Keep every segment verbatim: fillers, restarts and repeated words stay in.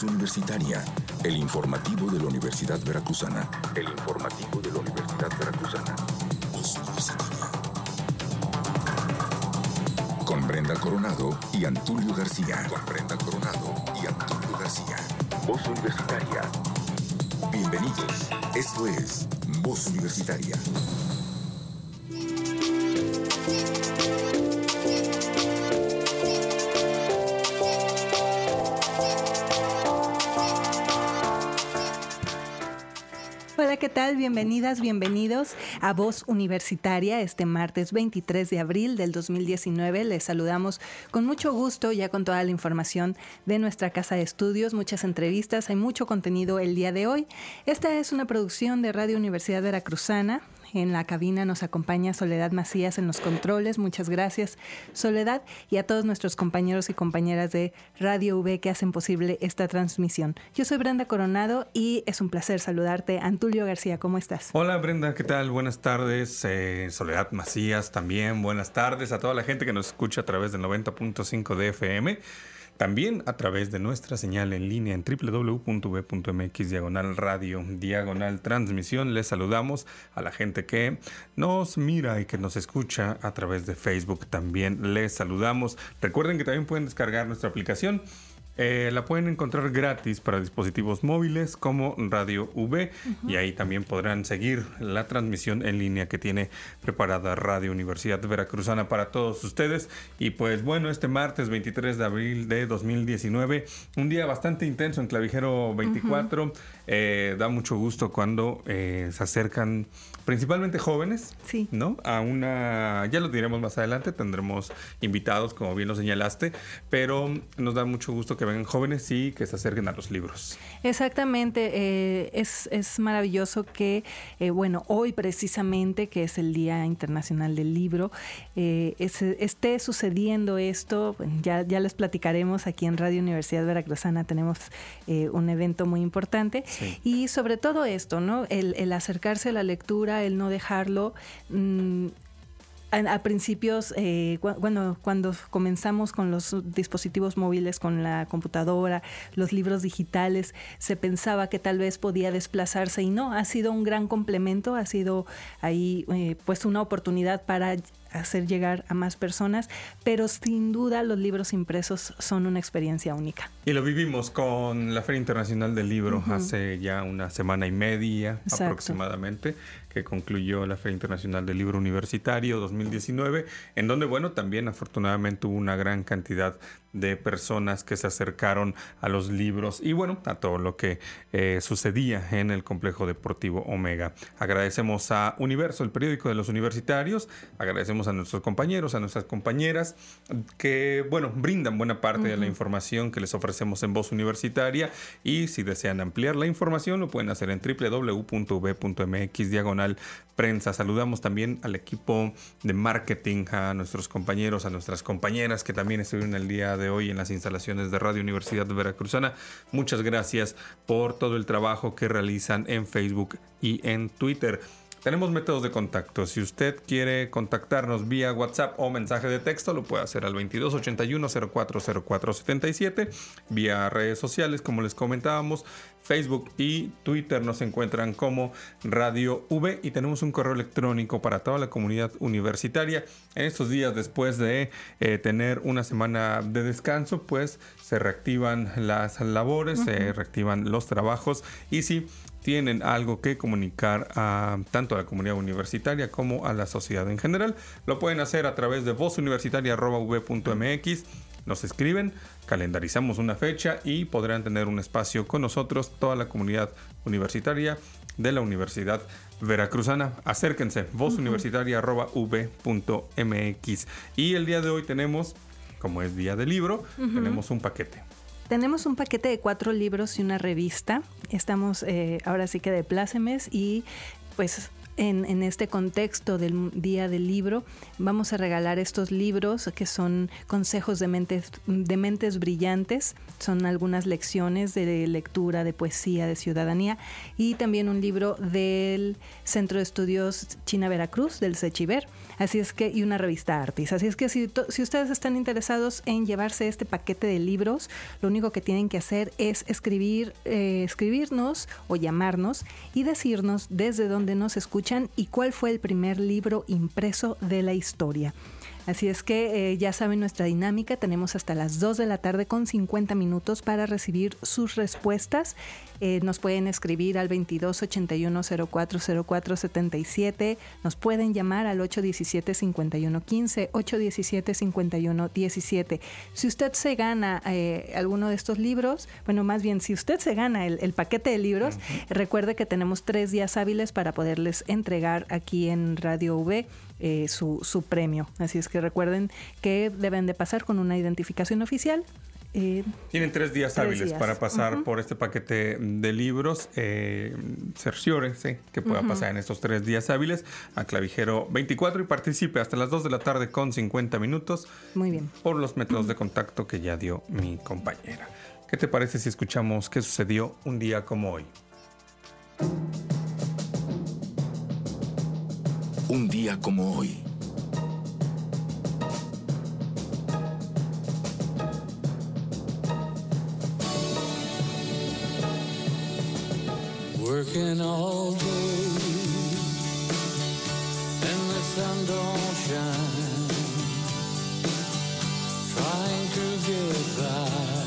Voz Universitaria, el informativo de la Universidad Veracruzana. El informativo de la Universidad Veracruzana. Voz Universitaria. Con Brenda Coronado y Antulio García. Con Brenda Coronado y Antulio García. Voz Universitaria. Bienvenidos. Esto es Voz Universitaria. Hola, ¿qué tal? Bienvenidas, bienvenidos a Voz Universitaria este martes veintitrés de abril del dos mil diecinueve. Les saludamos con mucho gusto, ya con toda la información de nuestra casa de estudios, muchas entrevistas, hay mucho contenido el día de hoy. Esta es una producción de Radio Universidad Veracruzana. En la cabina nos acompaña Soledad Macías en los controles. Muchas gracias, Soledad, y a todos nuestros compañeros y compañeras de Radio V que hacen posible esta transmisión. Yo soy Brenda Coronado y es un placer saludarte. Antulio García, ¿cómo estás? Hola, Brenda, ¿qué tal? Buenas tardes. Eh, Soledad Macías también. Buenas tardes a toda la gente que nos escucha a través del noventa punto cinco de F M. También a través de nuestra señal en línea en doble u doble u doble u punto v punto m x diagonal radio diagonal transmisión. Les saludamos a la gente que nos mira y que nos escucha a través de Facebook. También les saludamos. Recuerden que también pueden descargar nuestra aplicación. Eh, la pueden encontrar gratis para dispositivos móviles como Radio V, uh-huh. Y ahí también podrán seguir la transmisión en línea que tiene preparada Radio Universidad Veracruzana para todos ustedes. Y pues bueno, este martes veintitrés de abril de dos mil diecinueve, un día bastante intenso en Clavijero veinticuatro. Uh-huh. eh, da mucho gusto cuando eh, se acercan principalmente jóvenes, sí, ¿no? A una, ya lo diremos más adelante, tendremos invitados, como bien lo señalaste, pero nos da mucho gusto que que vengan jóvenes y que se acerquen a los libros. Exactamente, eh, es, es maravilloso que, eh, bueno, hoy precisamente, que es el Día Internacional del Libro, eh, es, esté sucediendo esto. Ya, ya les platicaremos aquí en Radio Universidad Veracruzana, tenemos eh, un evento muy importante, sí. Y sobre todo esto, ¿no? El, el acercarse a la lectura, el no dejarlo. Mmm, A principios, eh, cu- bueno, cuando comenzamos con los dispositivos móviles, con la computadora, los libros digitales, se pensaba que tal vez podía desplazarse y no, ha sido un gran complemento, ha sido ahí eh, pues una oportunidad para hacer llegar a más personas, pero sin duda los libros impresos son una experiencia única. Y lo vivimos con la Feria Internacional del Libro, uh-huh. Hace ya una semana y media, exacto, aproximadamente, que concluyó la Feria Internacional del Libro Universitario dos mil diecinueve, en donde, bueno, también afortunadamente hubo una gran cantidad de personas que se acercaron a los libros y, bueno, a todo lo que eh, sucedía en el Complejo Deportivo Omega. Agradecemos a Universo, el periódico de los universitarios, agradecemos a nuestros compañeros, a nuestras compañeras que, bueno, brindan buena parte uh-huh. de la información que les ofrecemos en Voz Universitaria, y si desean ampliar la información lo pueden hacer en doble u doble u doble u punto v punto m x diagonal prensa. Saludamos también al equipo de marketing, a nuestros compañeros, a nuestras compañeras que también estuvieron el día de hoy en las instalaciones de Radio Universidad Veracruzana. Muchas gracias por todo el trabajo que realizan en Facebook y en Twitter. Tenemos métodos de contacto. Si usted quiere contactarnos vía WhatsApp o mensaje de texto, lo puede hacer al veintidós ochenta y uno cero cuatro cero cuatro setenta y siete. Vía redes sociales, como les comentábamos, Facebook y Twitter nos encuentran como Radio V, y tenemos un correo electrónico para toda la comunidad universitaria. En estos días, después de eh, tener una semana de descanso, pues se reactivan las labores, uh-huh. se reactivan los trabajos, y si tienen algo que comunicar a tanto a la comunidad universitaria como a la sociedad en general, lo pueden hacer a través de voz universitaria arroba v punto m x. Nos escriben, calendarizamos una fecha y podrán tener un espacio con nosotros, toda la comunidad universitaria de la Universidad Veracruzana. Acérquense, voz universitaria arroba v punto m x. Y el día de hoy tenemos, como es día del libro, uh-huh. tenemos un paquete. Tenemos un paquete de cuatro libros y una revista. Estamos eh, ahora sí que de plácemes, y pues en, en este contexto del Día del Libro, vamos a regalar estos libros que son consejos de mentes, de mentes brillantes. Son algunas lecciones de lectura, de poesía, de ciudadanía, y también un libro del Centro de Estudios China Veracruz, del CECHIVER. Así es que, y una revista Artis. Así es que si, to, si ustedes están interesados en llevarse este paquete de libros, lo único que tienen que hacer es escribir, eh, escribirnos o llamarnos y decirnos desde dónde nos escuchan y cuál fue el primer libro impreso de la historia. Así es que eh, ya saben nuestra dinámica, tenemos hasta las dos de la tarde con cincuenta minutos para recibir sus respuestas. Eh, nos pueden escribir al veintidós ochenta y uno cero cuatro cero cuatro setenta y siete, nos pueden llamar al ocho diecisiete cincuenta y uno quince, ocho diecisiete cincuenta y uno diecisiete. Si usted se gana eh, alguno de estos libros, bueno, más bien, si usted se gana el, el paquete de libros, uh-huh. recuerde que tenemos tres días hábiles para poderles entregar aquí en Radio V eh, su, su premio. Así es que recuerden que deben de pasar con una identificación oficial. Eh, Tienen tres días tres hábiles días. para pasar uh-huh. por este paquete de libros. Eh, cerciórese que pueda uh-huh. pasar en estos tres días hábiles a Clavijero veinticuatro y participe hasta las dos de la tarde con cincuenta minutos. Muy bien. Por los métodos uh-huh. de contacto que ya dio mi compañera. ¿Qué te parece si escuchamos qué sucedió un día como hoy? Un día como hoy. Working all day and the sun don't shine, trying to get by,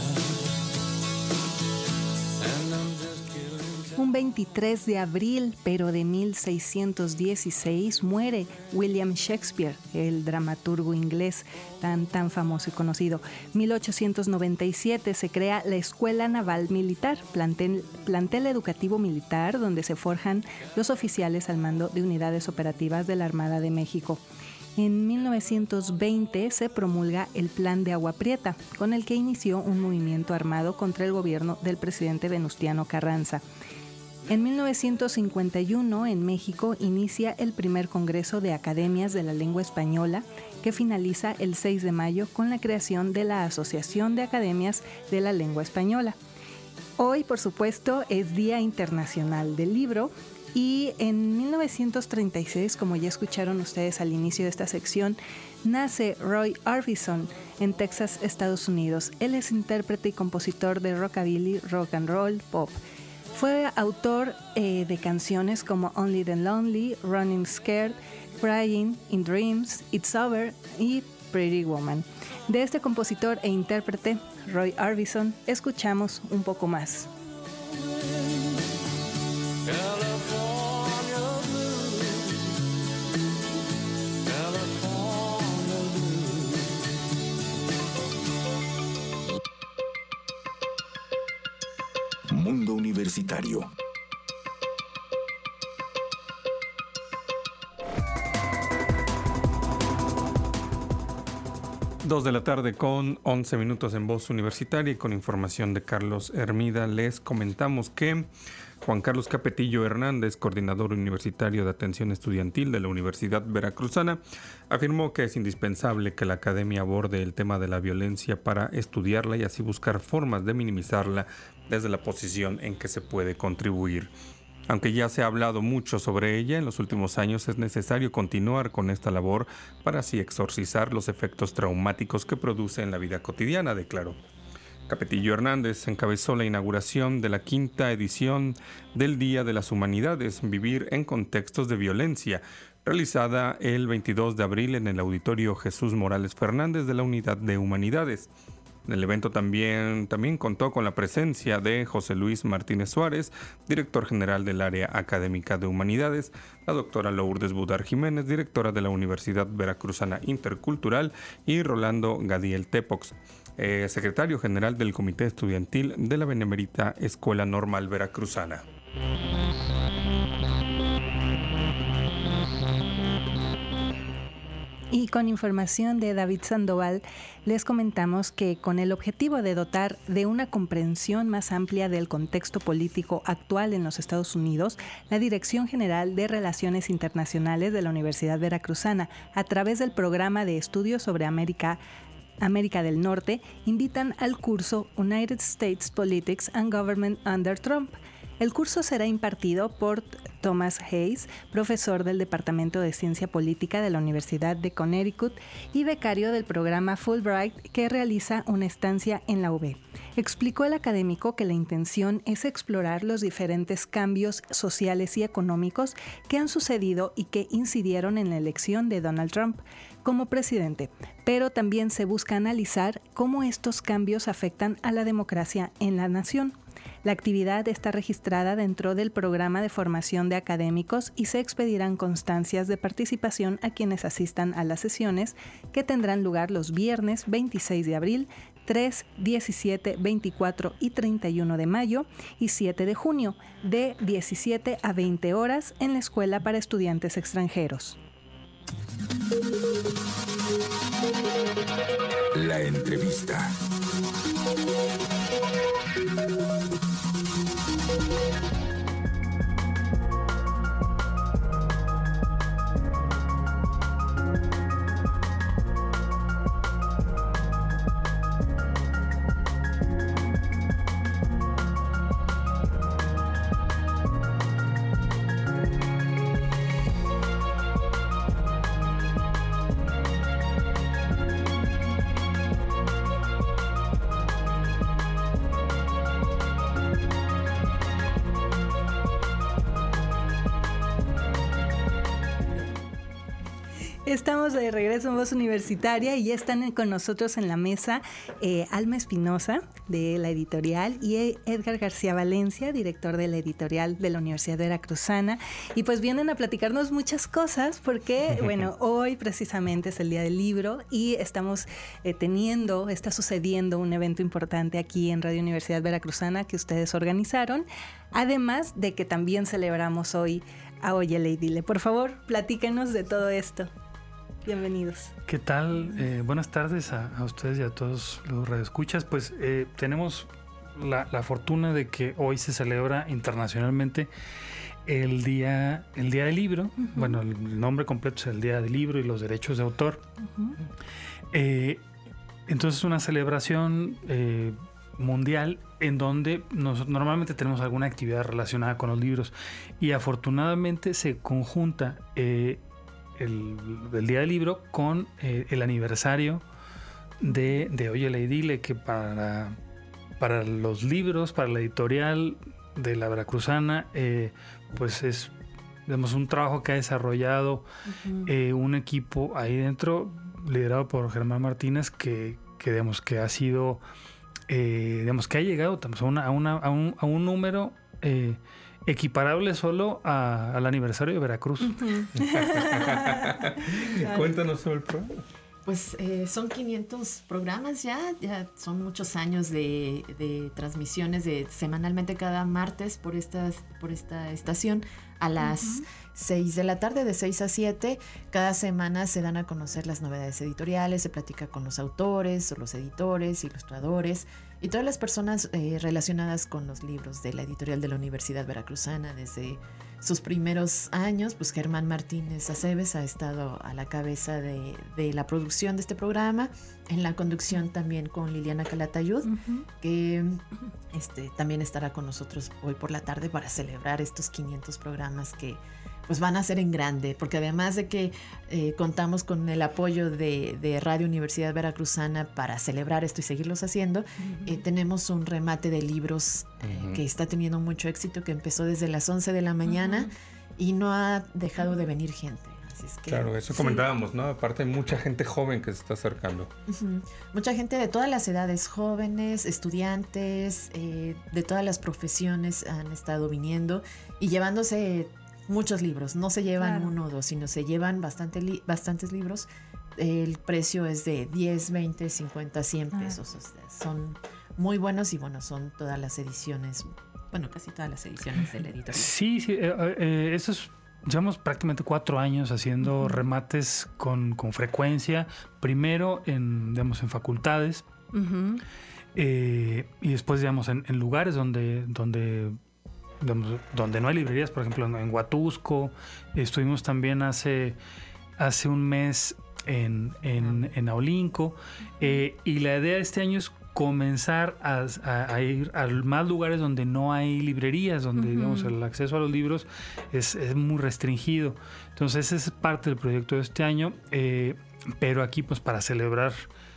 and I'm just killing time. Un veintitrés de abril, pero de mil seiscientos dieciséis, muere William Shakespeare, el dramaturgo inglés tan, tan famoso y conocido. mil ochocientos noventa y siete se crea la Escuela Naval Militar, plantel, plantel educativo militar donde se forjan los oficiales al mando de unidades operativas de la Armada de México. En mil novecientos veinte se promulga el Plan de Agua Prieta, con el que inició un movimiento armado contra el gobierno del presidente Venustiano Carranza. En mil novecientos cincuenta y uno, en México, inicia el primer Congreso de Academias de la Lengua Española, que finaliza el seis de mayo con la creación de la Asociación de Academias de la Lengua Española. Hoy, por supuesto, es Día Internacional del Libro, y en mil novecientos treinta y seis, como ya escucharon ustedes al inicio de esta sección, nace Roy Orbison en Texas, Estados Unidos. Él es intérprete y compositor de rockabilly, rock and roll, pop. Fue autor eh, de canciones como Only the Lonely, Running Scared, Crying, In Dreams, It's Over y Pretty Woman. De este compositor e intérprete, Roy Orbison, escuchamos un poco más. Mundo Universitario. Dos de la tarde con once minutos en Voz Universitaria y con información de Carlos Hermida. Les comentamos que Juan Carlos Capetillo Hernández, coordinador universitario de atención estudiantil de la Universidad Veracruzana, afirmó que es indispensable que la academia aborde el tema de la violencia para estudiarla y así buscar formas de minimizarla desde la posición en que se puede contribuir. Aunque ya se ha hablado mucho sobre ella en los últimos años, es necesario continuar con esta labor para así exorcizar los efectos traumáticos que produce en la vida cotidiana, declaró. Capetillo Hernández encabezó la inauguración de la quinta edición del Día de las Humanidades, Vivir en Contextos de Violencia, realizada el veintidós de abril en el Auditorio Jesús Morales Fernández de la Unidad de Humanidades. El evento también, también contó con la presencia de José Luis Martínez Suárez, director general del Área Académica de Humanidades, la doctora Lourdes Budar Jiménez, directora de la Universidad Veracruzana Intercultural, y Rolando Gadiel Tepox, eh, secretario general del Comité Estudiantil de la Benemérita Escuela Normal Veracruzana. Y con información de David Sandoval, les comentamos que con el objetivo de dotar de una comprensión más amplia del contexto político actual en los Estados Unidos, la Dirección General de Relaciones Internacionales de la Universidad Veracruzana, a través del programa de estudios sobre América, América del Norte, invitan al curso United States Politics and Government Under Trump. El curso será impartido por Thomas Hayes, profesor del Departamento de Ciencia Política de la Universidad de Connecticut y becario del programa Fulbright, que realiza una estancia en la U B. Explicó el académico que la intención es explorar los diferentes cambios sociales y económicos que han sucedido y que incidieron en la elección de Donald Trump como presidente, pero también se busca analizar cómo estos cambios afectan a la democracia en la nación. La actividad está registrada dentro del programa de formación de académicos y se expedirán constancias de participación a quienes asistan a las sesiones, que tendrán lugar los viernes veintiséis de abril, tres, diecisiete, veinticuatro y treinta y uno de mayo y siete de junio, de diecisiete a veinte horas en la Escuela para Estudiantes Extranjeros. La entrevista. Estamos de regreso en Voz Universitaria y ya están con nosotros en la mesa eh, Alma Espinosa, de la editorial, y Edgar García Valencia, director de la editorial de la Universidad Veracruzana. Y pues vienen a platicarnos muchas cosas porque, bueno, hoy precisamente es el Día del Libro y estamos eh, teniendo, está sucediendo un evento importante aquí en Radio Universidad Veracruzana que ustedes organizaron, además de que también celebramos hoy a Oye Leidile. Por favor, platíquenos de todo esto. Bienvenidos. ¿Qué tal? Eh, buenas tardes a, a ustedes y a todos los radioescuchas. Pues eh, tenemos la, la fortuna de que hoy se celebra internacionalmente el Día, el día del Libro. Uh-huh. Bueno, el nombre completo es el Día del Libro y los Derechos de Autor. Uh-huh. Eh, entonces es una celebración eh, mundial en donde nos, normalmente tenemos alguna actividad relacionada con los libros y afortunadamente se conjunta eh, El, el Día del Libro con eh, el aniversario de, de Oye Leidile, que para, para los libros, para la editorial de la Veracruzana, eh, pues es, digamos, un trabajo que ha desarrollado uh-huh. eh, un equipo ahí dentro, liderado por Germán Martínez, que, que, digamos, que ha sido, eh, digamos, que ha llegado a, una, a, una, a, un, a un número eh, equiparable solo a, al aniversario de Veracruz. Uh-huh. Cuéntanos sobre el programa. Pues eh, son quinientos programas ya, ya son muchos años de, de transmisiones de semanalmente cada martes por esta, por esta estación a las uh-huh. seis de la tarde, de seis a siete. Cada semana se dan a conocer las novedades editoriales, se platica con los autores, o los editores, ilustradores y todas las personas eh, relacionadas con los libros de la editorial de la Universidad Veracruzana. Desde sus primeros años, pues Germán Martínez Aceves ha estado a la cabeza de, de la producción de este programa, en la conducción también con Liliana Calatayud, uh-huh. que este, también estará con nosotros hoy por la tarde para celebrar estos quinientos programas que pues van a ser en grande, porque además de que eh, contamos con el apoyo de, de Radio Universidad Veracruzana para celebrar esto y seguirlos haciendo, uh-huh. eh, tenemos un remate de libros eh, uh-huh. que está teniendo mucho éxito, que empezó desde las once de la mañana uh-huh. y no ha dejado de venir gente. Así es que, claro, eso sí. comentábamos, ¿no? Aparte hay mucha gente joven que se está acercando. Uh-huh. Mucha gente de todas las edades, jóvenes, estudiantes, eh, de todas las profesiones han estado viniendo y llevándose muchos libros. No se llevan claro. uno o dos, sino se llevan bastante li- bastantes libros. El precio es de diez, veinte, cincuenta, cien pesos. Ah. O sea, son muy buenos y bueno, son todas las ediciones, bueno, casi todas las ediciones de la editorial. Sí, sí, eh, eh, eso es llevamos prácticamente cuatro años haciendo uh-huh. remates con, con frecuencia, primero en, digamos, en facultades uh-huh. eh, y después, digamos, en, en lugares donde, donde, digamos, donde no hay librerías, por ejemplo, en, en Huatusco. Estuvimos también hace, hace un mes en, en, en Aolinco, eh, y la idea de este año es comenzar a, a, a ir a más lugares donde no hay librerías, donde uh-huh. digamos, el acceso a los libros es, es muy restringido. Entonces, esa es parte del proyecto de este año, eh, pero aquí, pues, para celebrar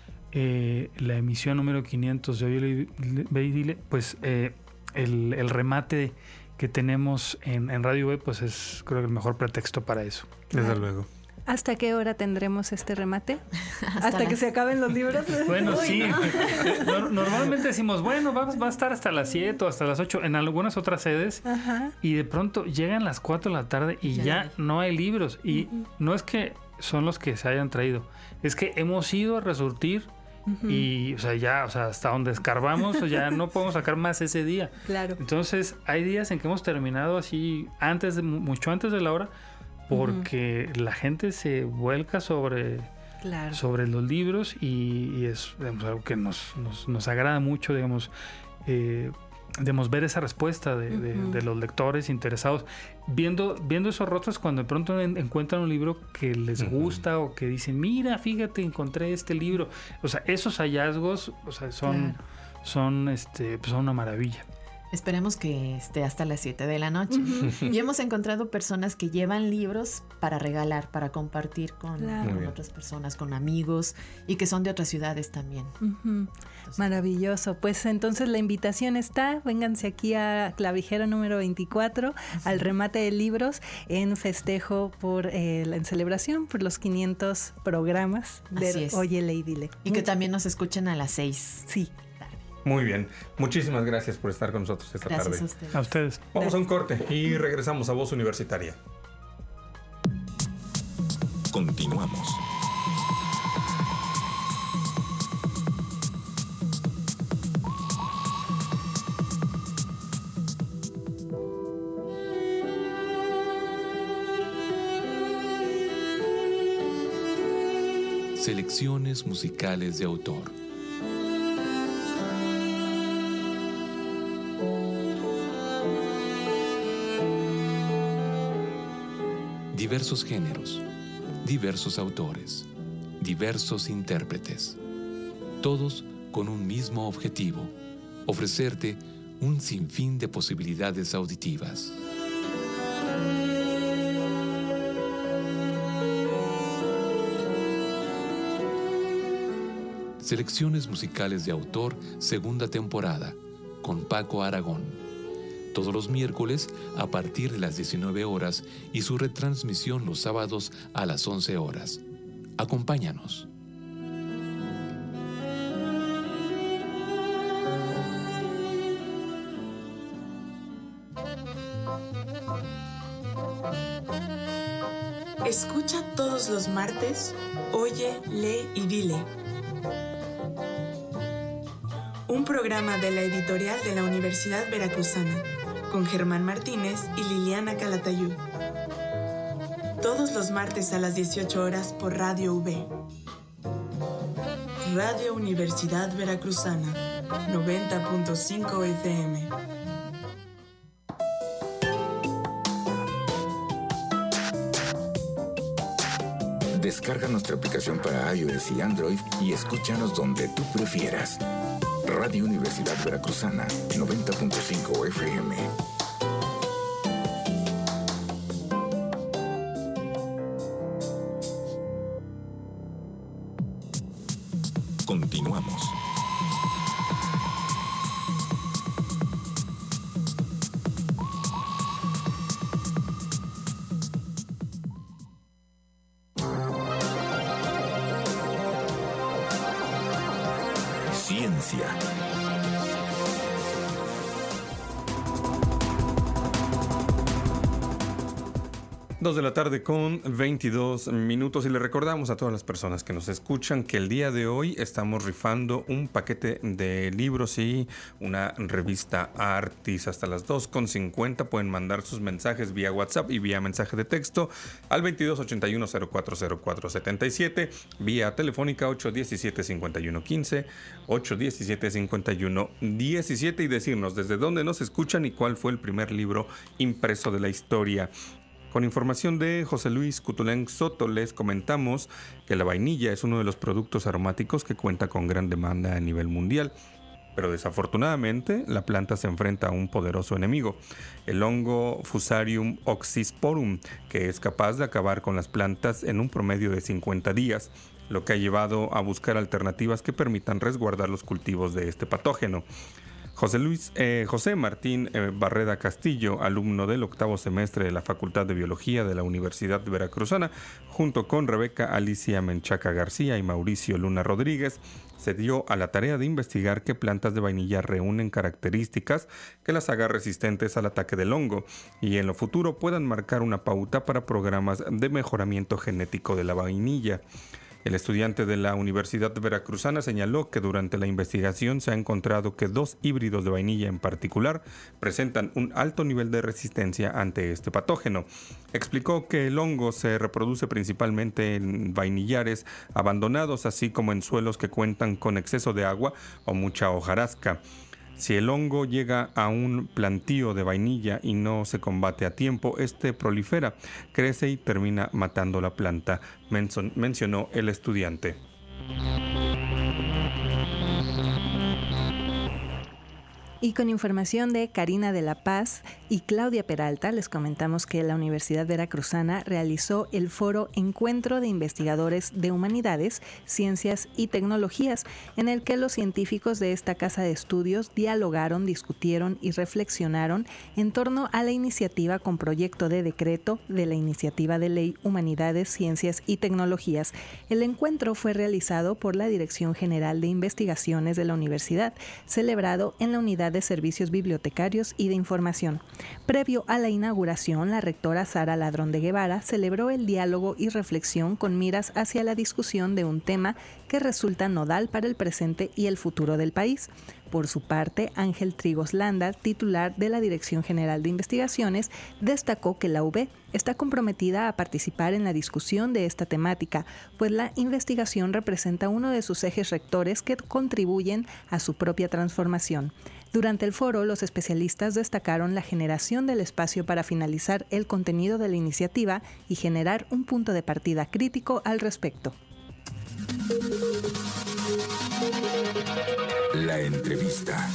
eh, la emisión número quinientos de Oye, Ve y Dile, pues eh, el, el remate que tenemos en, en Radio Web, pues es, creo que el mejor pretexto para eso. Desde claro. luego. ¿Hasta qué hora tendremos este remate? ¿Hasta, ¿Hasta que se acaben los libros? Bueno, Uy, sí. ¿no? Normalmente decimos, bueno, va, va a estar hasta las siete o hasta las ocho en algunas otras sedes. Ajá. Y de pronto llegan las cuatro de la tarde y ya, ya no hay libros. Y uh-huh. no es que son los que se hayan traído, es que hemos ido a resurtir uh-huh. y, o sea, ya, o sea, hasta donde escarbamos, ya no podemos sacar más ese día. Claro. Entonces, hay días en que hemos terminado así, antes de, mucho antes de la hora, porque uh-huh. la gente se vuelca sobre, claro. sobre los libros y, y es, digamos, algo que nos, nos, nos agrada mucho, digamos, eh, digamos, ver esa respuesta de, uh-huh. de, de los lectores interesados, viendo, viendo esos rostros cuando de pronto en, encuentran un libro que les uh-huh. gusta o que dicen, mira, fíjate, encontré este libro. O sea, esos hallazgos, o sea, son, claro. son, este, pues son una maravilla. Esperemos que esté hasta las siete de la noche. Uh-huh. Y hemos encontrado personas que llevan libros para regalar, para compartir con, claro. con otras personas, con amigos, y que son de otras ciudades también. Uh-huh. Entonces, maravilloso. Pues entonces la invitación está, vénganse aquí a Clavijero número veinticuatro, uh-huh. al remate de libros en festejo por, eh, en celebración por los quinientos programas de Oye, Lee y Dile. Y que también nos escuchen a las seis. Sí. Muy bien. Muchísimas gracias por estar con nosotros esta gracias tarde. A ustedes. A ustedes. Vamos gracias. a un corte y regresamos a Voz Universitaria. Continuamos. Selecciones musicales de autor. Diversos géneros, diversos autores, diversos intérpretes, todos con un mismo objetivo, ofrecerte un sinfín de posibilidades auditivas. Selecciones musicales de autor, segunda temporada, con Paco Aragón. Todos los miércoles a partir de las diecinueve horas y su retransmisión los sábados a las once horas. Acompáñanos. Escucha todos los martes, Oye, Lee y Dile. Un programa de la editorial de la Universidad Veracruzana, con Germán Martínez y Liliana Calatayud. Todos los martes a las dieciocho horas por Radio V. Radio Universidad Veracruzana, noventa punto cinco F M. Descarga nuestra aplicación para iOS y Android y escúchanos donde tú prefieras. Radio Universidad Veracruzana, noventa punto cinco F M. Continuamos. Ciencia. Dos de la tarde con veintidós minutos y le recordamos a todas las personas que nos escuchan que el día de hoy estamos rifando un paquete de libros y una revista Artis hasta las dos con cincuenta. Pueden mandar sus mensajes vía WhatsApp y vía mensaje de texto al veintidós ochenta y uno cero cuatro cero cuatro setenta y siete, vía telefónica ocho diecisiete cincuenta y uno quince, ocho diecisiete cincuenta y uno diecisiete y decirnos desde dónde nos escuchan y cuál fue el primer libro impreso de la historia. Con información de José Luis Cutulén Soto, les comentamos que la vainilla es uno de los productos aromáticos que cuenta con gran demanda a nivel mundial. Pero desafortunadamente, la planta se enfrenta a un poderoso enemigo, el hongo Fusarium oxysporum, que es capaz de acabar con las plantas en un promedio de cincuenta días, lo que ha llevado a buscar alternativas que permitan resguardar los cultivos de este patógeno. José Luis, eh, José Martín eh, Barreda Castillo, alumno del octavo semestre de la Facultad de Biología de la Universidad Veracruzana, junto con Rebeca Alicia Menchaca García y Mauricio Luna Rodríguez, se dio a la tarea de investigar qué plantas de vainilla reúnen características que las hagan resistentes al ataque del hongo y en lo futuro puedan marcar una pauta para programas de mejoramiento genético de la vainilla. El estudiante de la Universidad Veracruzana señaló que durante la investigación se ha encontrado que dos híbridos de vainilla en particular presentan un alto nivel de resistencia ante este patógeno. Explicó que el hongo se reproduce principalmente en vainillares abandonados, así como en suelos que cuentan con exceso de agua o mucha hojarasca. Si el hongo llega a un plantío de vainilla y no se combate a tiempo, este prolifera, crece y termina matando la planta, menson- mencionó el estudiante. Y con información de Karina de la Paz y Claudia Peralta, les comentamos que la Universidad Veracruzana realizó el foro Encuentro de Investigadores de Humanidades, Ciencias y Tecnologías, en el que los científicos de esta casa de estudios dialogaron, discutieron y reflexionaron en torno a la iniciativa con proyecto de decreto de la Iniciativa de Ley Humanidades, Ciencias y Tecnologías. El encuentro fue realizado por la Dirección General de Investigaciones de la Universidad, celebrado en la Unidad de Servicios Bibliotecarios y de Información. Previo a la inauguración, la rectora Sara Ladrón de Guevara celebró el diálogo y reflexión con miras hacia la discusión de un tema que resulta nodal para el presente y el futuro del país. Por su parte, Ángel Trigos Landa, titular de la Dirección General de Investigaciones, destacó que la U B está comprometida a participar en la discusión de esta temática, pues la investigación representa uno de sus ejes rectores que contribuyen a su propia transformación. Durante el foro, los especialistas destacaron la generación del espacio para finalizar el contenido de la iniciativa y generar un punto de partida crítico al respecto. La entrevista.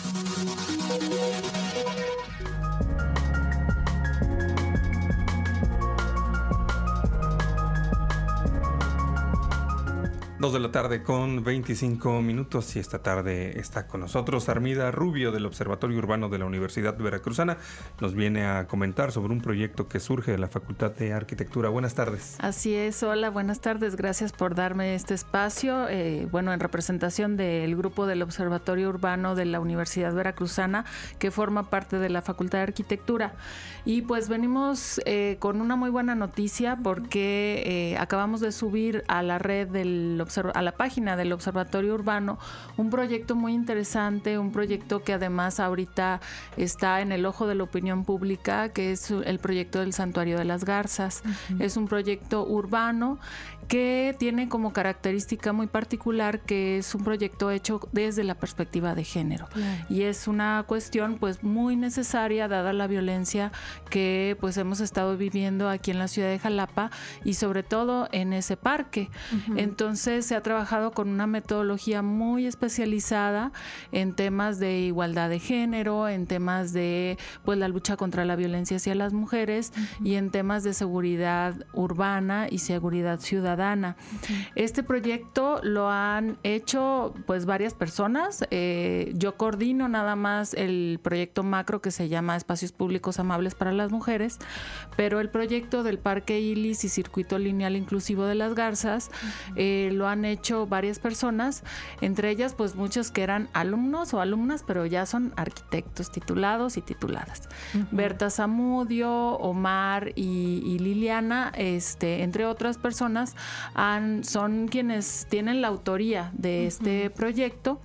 Dos de la tarde con veinticinco minutos y esta tarde está con nosotros Armida Rubio del Observatorio Urbano de la Universidad Veracruzana. Nos viene a comentar sobre un proyecto que surge de la Facultad de Arquitectura. Buenas tardes. Así es, hola, buenas tardes, gracias por darme este espacio. Eh, bueno, en representación del grupo del Observatorio Urbano de la Universidad Veracruzana, que forma parte de la Facultad de Arquitectura. Y pues venimos eh, con una muy buena noticia porque eh, acabamos de subir a la red del a la página del Observatorio Urbano un proyecto muy interesante, un proyecto que además ahorita está en el ojo de la opinión pública, que es el proyecto del Santuario de las Garzas. Uh-huh. Es un proyecto urbano que tiene como característica muy particular que es un proyecto hecho desde la perspectiva de género. Claro. Y es una cuestión pues muy necesaria dada la violencia que pues hemos estado viviendo aquí en la ciudad de Jalapa y sobre todo en ese parque. Uh-huh. Entonces se ha trabajado con una metodología muy especializada en temas de igualdad de género, en temas de pues la lucha contra la violencia hacia las mujeres uh-huh. y en temas de seguridad urbana y seguridad ciudadana. Uh-huh. Este proyecto lo han hecho pues varias personas. Eh, yo coordino nada más el proyecto macro que se llama Espacios Públicos Amables para las Mujeres, pero el proyecto del Parque Ilis y Circuito Lineal Inclusivo de las Garzas uh-huh. eh, lo lo han hecho varias personas, entre ellas pues muchos que eran alumnos o alumnas, pero ya son arquitectos titulados y tituladas. Uh-huh. Berta Zamudio, Omar y, y Liliana, este, entre otras personas, han, son quienes tienen la autoría de uh-huh. este proyecto.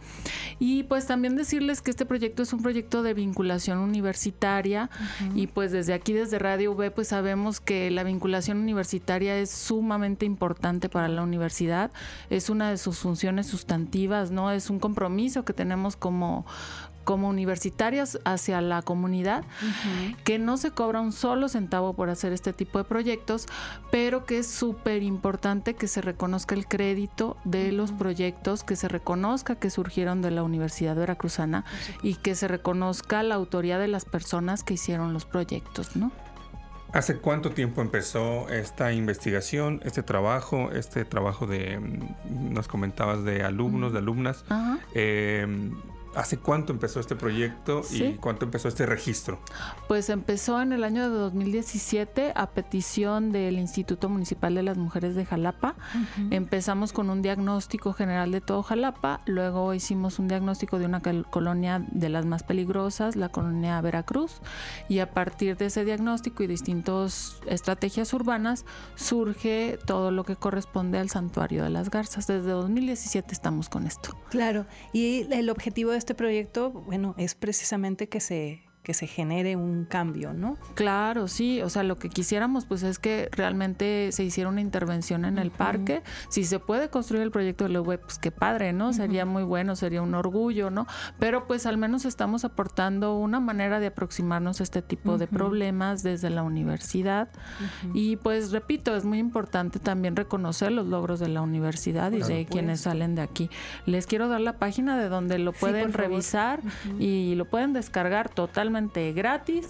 Y pues también decirles que este proyecto es un proyecto de vinculación universitaria uh-huh. y pues desde aquí, desde Radio V, pues sabemos que la vinculación universitaria es sumamente importante para la universidad, es una de sus funciones sustantivas, ¿no? Es un compromiso que tenemos como como universitarias hacia la comunidad, uh-huh. que no se cobra un solo centavo por hacer este tipo de proyectos, pero que es súper importante que se reconozca el crédito de uh-huh. los proyectos, que se reconozca que surgieron de la Universidad Veracruzana uh-huh. y que se reconozca la autoría de las personas que hicieron los proyectos, ¿no? ¿Hace cuánto tiempo empezó esta investigación, este trabajo, este trabajo de, nos comentabas, de alumnos, uh-huh. de alumnas? Uh-huh. Eh, ¿Hace cuánto empezó este proyecto sí. y cuánto empezó este registro? Pues empezó en el año de dos mil diecisiete a petición del Instituto Municipal de las Mujeres de Jalapa. Uh-huh. Empezamos con un diagnóstico general de todo Jalapa, luego hicimos un diagnóstico de una colonia de las más peligrosas, la colonia Veracruz, y a partir de ese diagnóstico y distintas estrategias urbanas surge todo lo que corresponde al Santuario de las Garzas. Desde dos mil diecisiete estamos con esto. Claro, y el objetivo de este proyecto, bueno, es precisamente que se que se genere un cambio, ¿no? Claro, sí, o sea, lo que quisiéramos pues es que realmente se hiciera una intervención en uh-huh. el parque. Si se puede construir el proyecto de la U B, pues qué padre, ¿no? Uh-huh. Sería muy bueno, sería un orgullo, ¿no? Pero pues al menos estamos aportando una manera de aproximarnos a este tipo uh-huh. de problemas desde la universidad. Uh-huh. Y pues repito, es muy importante también reconocer los logros de la universidad y claro, de pues. quienes salen de aquí. Les quiero dar la página de donde lo pueden sí, revisar uh-huh. y lo pueden descargar totalmente gratis.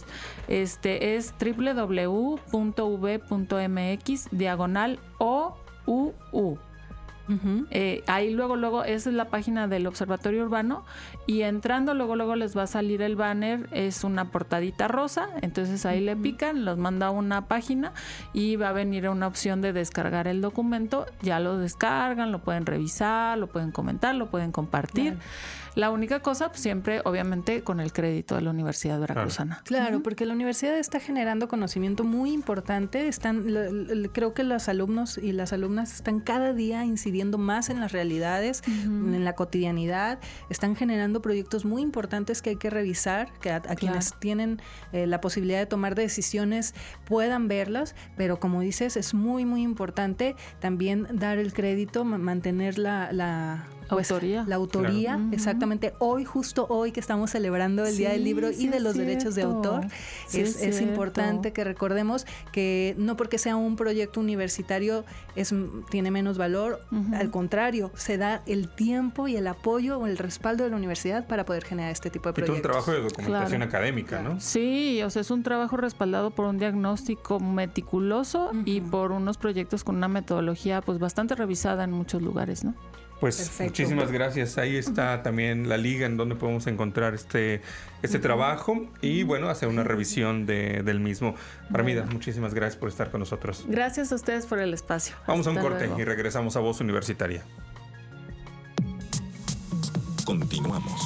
Este es doble u doble u doble u punto u v punto m x diagonal O U U. Uh-huh. Eh, ahí luego, luego, esa es la página del Observatorio Urbano y entrando luego, luego les va a salir el banner, es una portadita rosa, entonces ahí uh-huh. le pican, los manda a una página y va a venir una opción de descargar el documento, ya lo descargan, lo pueden revisar, lo pueden comentar, lo pueden compartir. Claro. La única cosa, pues, siempre, obviamente, con el crédito de la Universidad Veracruzana. Claro, uh-huh. porque la universidad está generando conocimiento muy importante. Están, l- l- creo que los alumnos y las alumnas están cada día incidiendo más en las realidades, uh-huh. en la cotidianidad. Están generando proyectos muy importantes que hay que revisar, que a, a claro. quienes tienen eh, la posibilidad de tomar decisiones puedan verlas, pero como dices, es muy, muy importante también dar el crédito, m- mantener la... la Pues, autoría. La autoría, claro. exactamente. Hoy, justo hoy que estamos celebrando el sí, Día del Libro sí y de los cierto. derechos de autor, sí es, es, es importante que recordemos que no porque sea un proyecto universitario es, tiene menos valor, uh-huh. al contrario, se da el tiempo y el apoyo o el respaldo de la universidad para poder generar este tipo de proyectos. Y todo un trabajo de documentación claro. académica, ¿no? Sí, o sea, es un trabajo respaldado por un diagnóstico meticuloso uh-huh. y por unos proyectos con una metodología pues bastante revisada en muchos lugares, ¿no? Pues perfecto. Muchísimas gracias. Ahí está uh-huh. también la liga en donde podemos encontrar este, este uh-huh. trabajo y bueno, hacer una revisión de, del mismo. Armida, bueno. muchísimas gracias por estar con nosotros. Gracias a ustedes por el espacio. Vamos Hasta a un corte luego. y regresamos a Voz Universitaria. Continuamos.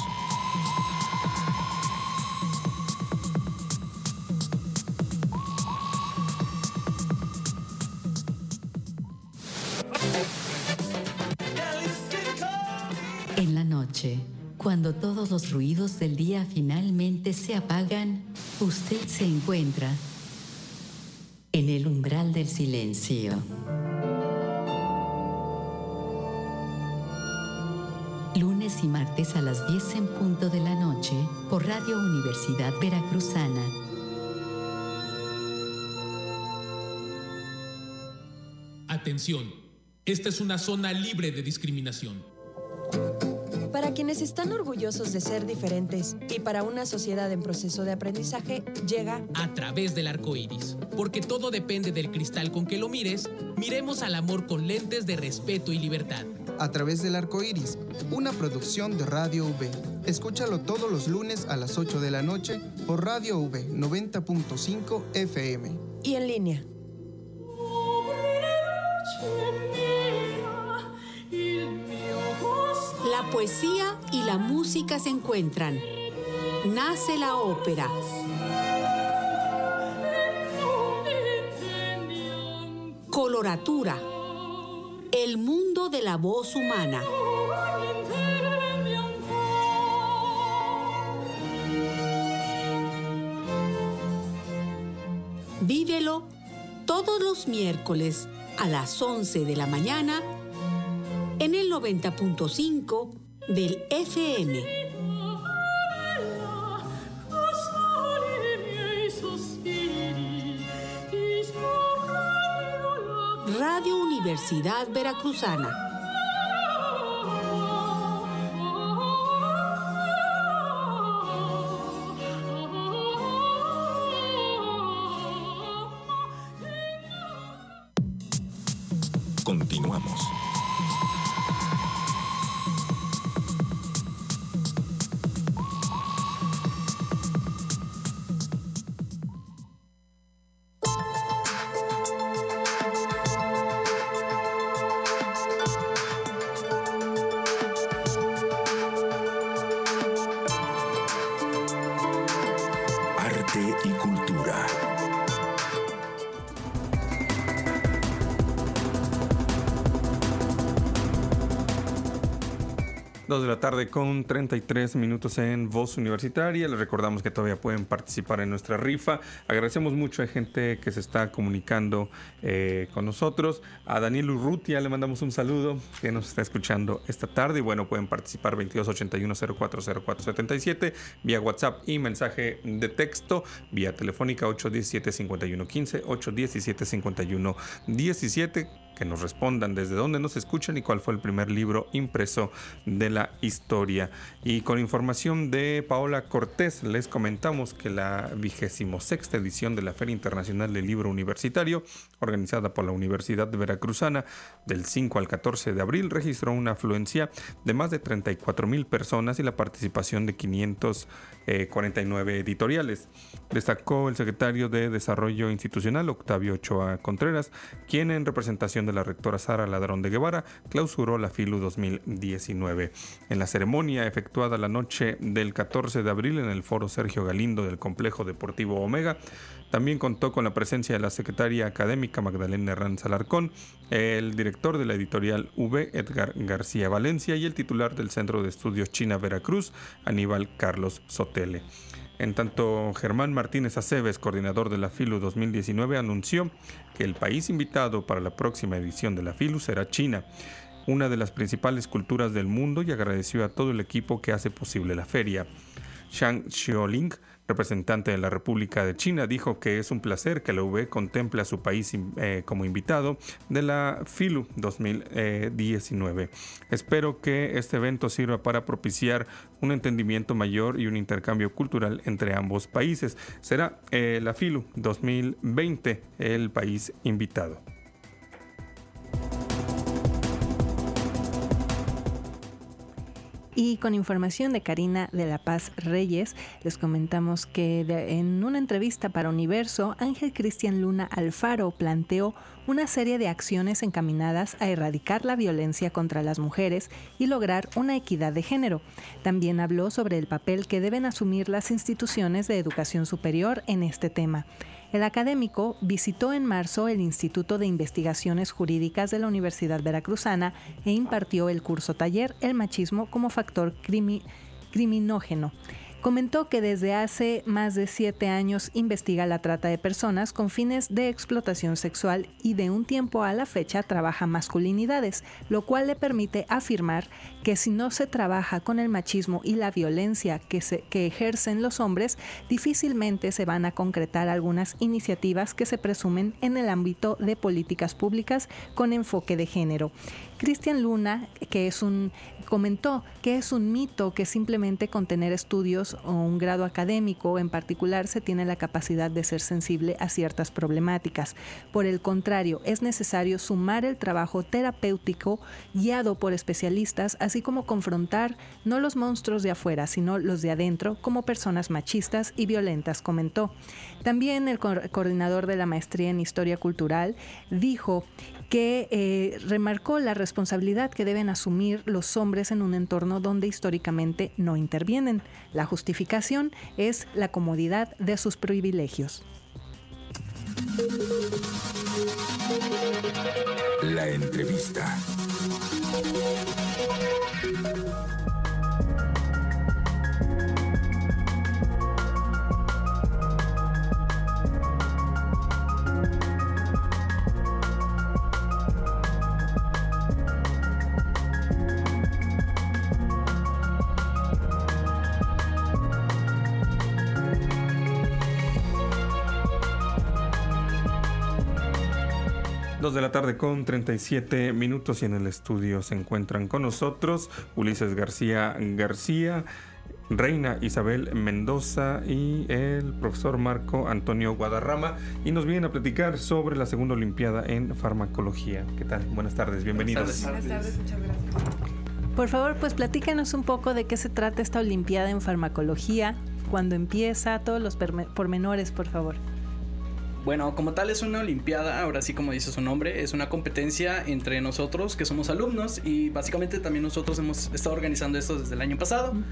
En la noche, cuando todos los ruidos del día finalmente se apagan, usted se encuentra en el umbral del silencio. Lunes y martes a las diez en punto de la noche, por Radio Universidad Veracruzana. Atención, esta es una zona libre de discriminación. Para quienes están orgullosos de ser diferentes y para una sociedad en proceso de aprendizaje, llega A Través del Arco Iris. Porque todo depende del cristal con que lo mires, miremos al amor con lentes de respeto y libertad. A Través del Arco Iris, una producción de Radio V. Escúchalo todos los lunes a las ocho de la noche por Radio V noventa punto cinco F M. Y en línea. Y La poesía y la música se encuentran. Nace la ópera. Coloratura. El mundo de la voz humana. Vívelo todos los miércoles a las once de la mañana en el noventa punto cinco del F M. Radio Universidad Veracruzana. Continuamos. Arte y cultura. Dos de la tarde con treinta y tres minutos en Voz Universitaria. Les recordamos que todavía pueden participar en nuestra rifa. Agradecemos mucho a gente que se está comunicando eh, con nosotros. A Daniel Urrutia le mandamos un saludo, que nos está escuchando esta tarde. Y bueno, pueden participar veintidós ochenta y uno cero cuatro cero cuatro setenta y siete vía WhatsApp y mensaje de texto, vía telefónica ocho uno siete, cinco uno uno cinco, ocho uno siete, cinco uno uno siete. Que nos respondan desde dónde nos escuchan y cuál fue el primer libro impreso de la historia. Y con información de Paola Cortés, les comentamos que la vigésimo sexta edición de la Feria Internacional del Libro Universitario, organizada por la Universidad Veracruzana, del cinco al catorce de abril, registró una afluencia de más de treinta y cuatro mil personas y la participación de quinientos cuarenta y nueve editoriales. Destacó el secretario de Desarrollo Institucional, Octavio Ochoa Contreras, quien en representación de la rectora Sara Ladrón de Guevara clausuró la FILU dos mil diecinueve. En la ceremonia efectuada la noche del catorce de abril en el Foro Sergio Galindo del Complejo Deportivo Omega, también contó con la presencia de la secretaria académica Magdalena Herranz Alarcón, el director de la editorial V, Edgar García Valencia, y el titular del Centro de Estudios China Veracruz, Aníbal Carlos Sotele. En tanto, Germán Martínez Aceves, coordinador de la FILU dos mil diecinueve, anunció que el país invitado para la próxima edición de la FILU será China, una de las principales culturas del mundo, y agradeció a todo el equipo que hace posible la feria. Shang Xiaoling, representante de la República de China, dijo que es un placer que la U B contemple a su país eh, como invitado de la FILU dos mil diecinueve. Espero que este evento sirva para propiciar un entendimiento mayor y un intercambio cultural entre ambos países. Será eh, la FILU dos mil veinte el país invitado. Y con información de Karina de la Paz Reyes, les comentamos que de, en una entrevista para Universo, Ángel Cristian Luna Alfaro planteó una serie de acciones encaminadas a erradicar la violencia contra las mujeres y lograr una equidad de género. También habló sobre el papel que deben asumir las instituciones de educación superior en este tema. El académico visitó en marzo el Instituto de Investigaciones Jurídicas de la Universidad Veracruzana e impartió el curso taller El machismo como factor crimi- criminógeno. Comentó que desde hace más de siete años investiga la trata de personas con fines de explotación sexual y de un tiempo a la fecha trabaja masculinidades, lo cual le permite afirmar que si no se trabaja con el machismo y la violencia que, se, que ejercen los hombres, difícilmente se van a concretar algunas iniciativas que se presumen en el ámbito de políticas públicas con enfoque de género. Cristian Luna, que es un, comentó que es un mito que simplemente con tener estudios o un grado académico en particular se tiene la capacidad de ser sensible a ciertas problemáticas. Por el contrario, es necesario sumar el trabajo terapéutico guiado por especialistas, así como confrontar no los monstruos de afuera, sino los de adentro como personas machistas y violentas, comentó. También el co- coordinador de la maestría en Historia Cultural dijo que eh, remarcó la responsabilidad que deben asumir los hombres en un entorno donde históricamente no intervienen. La justificación es la comodidad de sus privilegios. La entrevista. Dos de la tarde con treinta y siete minutos y en el estudio se encuentran con nosotros Ulises García García, Reina Isabel Mendoza y el profesor Marco Antonio Guadarrama, y nos vienen a platicar sobre la segunda Olimpiada en Farmacología. ¿Qué tal? Buenas tardes, bienvenidos. Buenas tardes, muchas gracias. Por favor, pues platícanos un poco de qué se trata esta Olimpiada en Farmacología, cuándo empieza, todos los pormenores, por favor. Bueno, como tal es una olimpiada, ahora sí como dice su nombre, es una competencia entre nosotros que somos alumnos y básicamente también nosotros hemos estado organizando esto desde el año pasado. Uh-huh.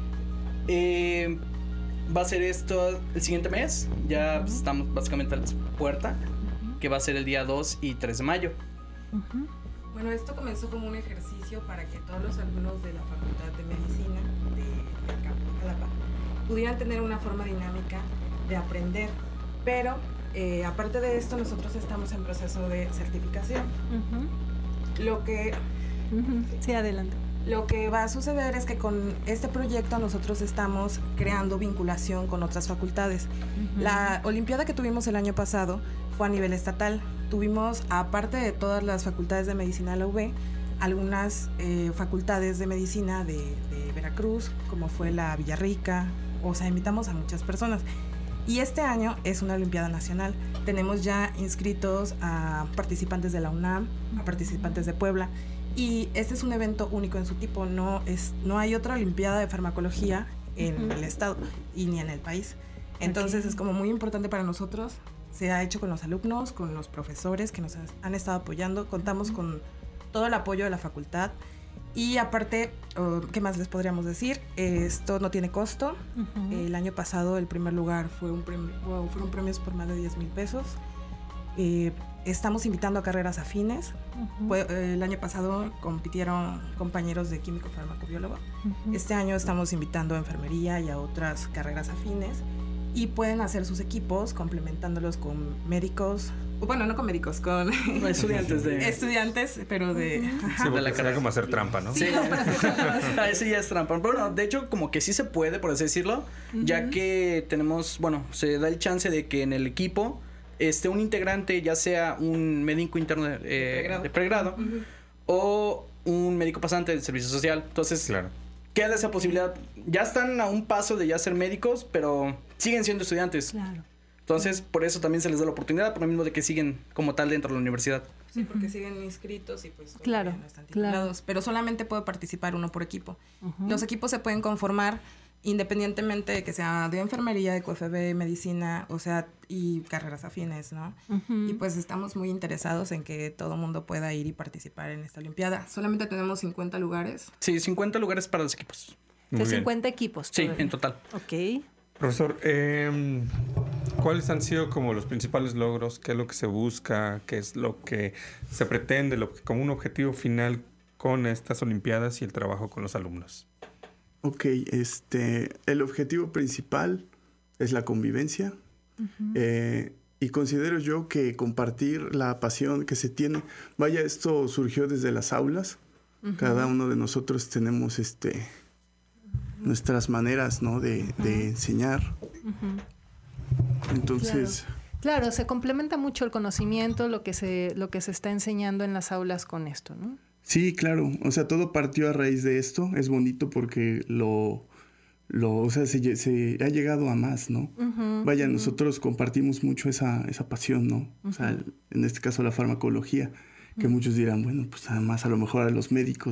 eh, va a ser esto el siguiente mes, ya uh-huh. pues, estamos básicamente a la puerta, uh-huh. que va a ser el día dos y tres de mayo. Uh-huh. Bueno, esto comenzó como un ejercicio para que todos los alumnos de la Facultad de Medicina de, del campus de Jalapa pudieran tener una forma dinámica de aprender, pero Eh, aparte de esto, nosotros estamos en proceso de certificación. Uh-huh. Lo que... Uh-huh. Sí, adelante. Lo que va a suceder es que con este proyecto nosotros estamos creando vinculación con otras facultades. Uh-huh. La olimpiada que tuvimos el año pasado fue a nivel estatal. Tuvimos, aparte de todas las facultades de medicina de la U B, algunas eh, facultades de medicina de, de Veracruz, como fue la Villarrica. O sea, invitamos a muchas personas. Y este año es una Olimpiada Nacional. Tenemos ya inscritos a participantes de la UNAM, a participantes de Puebla. Y este es un evento único en su tipo. No, es, no hay otra Olimpiada de Farmacología en uh-huh. el estado y ni en el país. Entonces okay. es como muy importante para nosotros. Se ha hecho con los alumnos, con los profesores que nos han estado apoyando. Contamos uh-huh. con todo el apoyo de la facultad. Y aparte, uh, ¿qué más les podríamos decir? Esto no tiene costo. Uh-huh. El año pasado el primer lugar fue un premio, wow, fueron premios por más de diez mil pesos. Eh, estamos invitando a carreras afines. Uh-huh. Fue, eh, el año pasado compitieron compañeros de químico farmacobiólogo. Uh-huh. Este año estamos invitando a enfermería y a otras carreras afines. Y pueden hacer sus equipos complementándolos con médicos. Bueno, no con médicos, con estudiantes de... Estudiantes, pero de... Sí, de la carrera como hacer trampa, ¿no? Sí, no, eso ya es trampa. Bueno, de hecho, como que sí se puede, por así decirlo, uh-huh. ya que tenemos, bueno, se da el chance de que en el equipo esté un integrante, ya sea un médico interno eh, de pregrado, de pregrado uh-huh. o un médico pasante del servicio social. Entonces, claro. queda esa posibilidad. Ya están a un paso de ya ser médicos, pero siguen siendo estudiantes. Claro. Entonces, por eso también se les da la oportunidad, por lo mismo de que siguen como tal dentro de la universidad. Sí, porque siguen inscritos y pues claro, no están titulados. Claro. Pero solamente puede participar uno por equipo. Uh-huh. Los equipos se pueden conformar independientemente de que sea de enfermería, de Q F B, medicina, o sea, y carreras afines, ¿no? Uh-huh. Y pues estamos muy interesados en que todo mundo pueda ir y participar en esta olimpiada. Solamente tenemos cincuenta lugares. Sí, cincuenta lugares para los equipos. De cincuenta equipos. Sí, en total. Ok. Profesor, eh, ¿cuáles han sido como los principales logros? ¿Qué es lo que se busca? ¿Qué es lo que se pretende lo que, como un objetivo final con estas olimpiadas y el trabajo con los alumnos? Ok, este, el objetivo principal es la convivencia. Uh-huh. Eh, y considero yo que compartir la pasión que se tiene, vaya, esto surgió desde las aulas. Uh-huh. Cada uno de nosotros tenemos este... nuestras maneras, ¿no? de, uh-huh. de enseñar. Uh-huh. Entonces... Claro. claro, se complementa mucho el conocimiento, lo que se, lo que se está enseñando en las aulas con esto, ¿no? Sí, claro. O sea, todo partió a raíz de esto. Es bonito porque lo... lo o sea, se, se ha llegado a más, ¿no? Uh-huh, Vaya, uh-huh. nosotros compartimos mucho esa, esa pasión, ¿no? Uh-huh. O sea, en este caso la farmacología, que uh-huh. muchos dirán, bueno, pues además a lo mejor a los médicos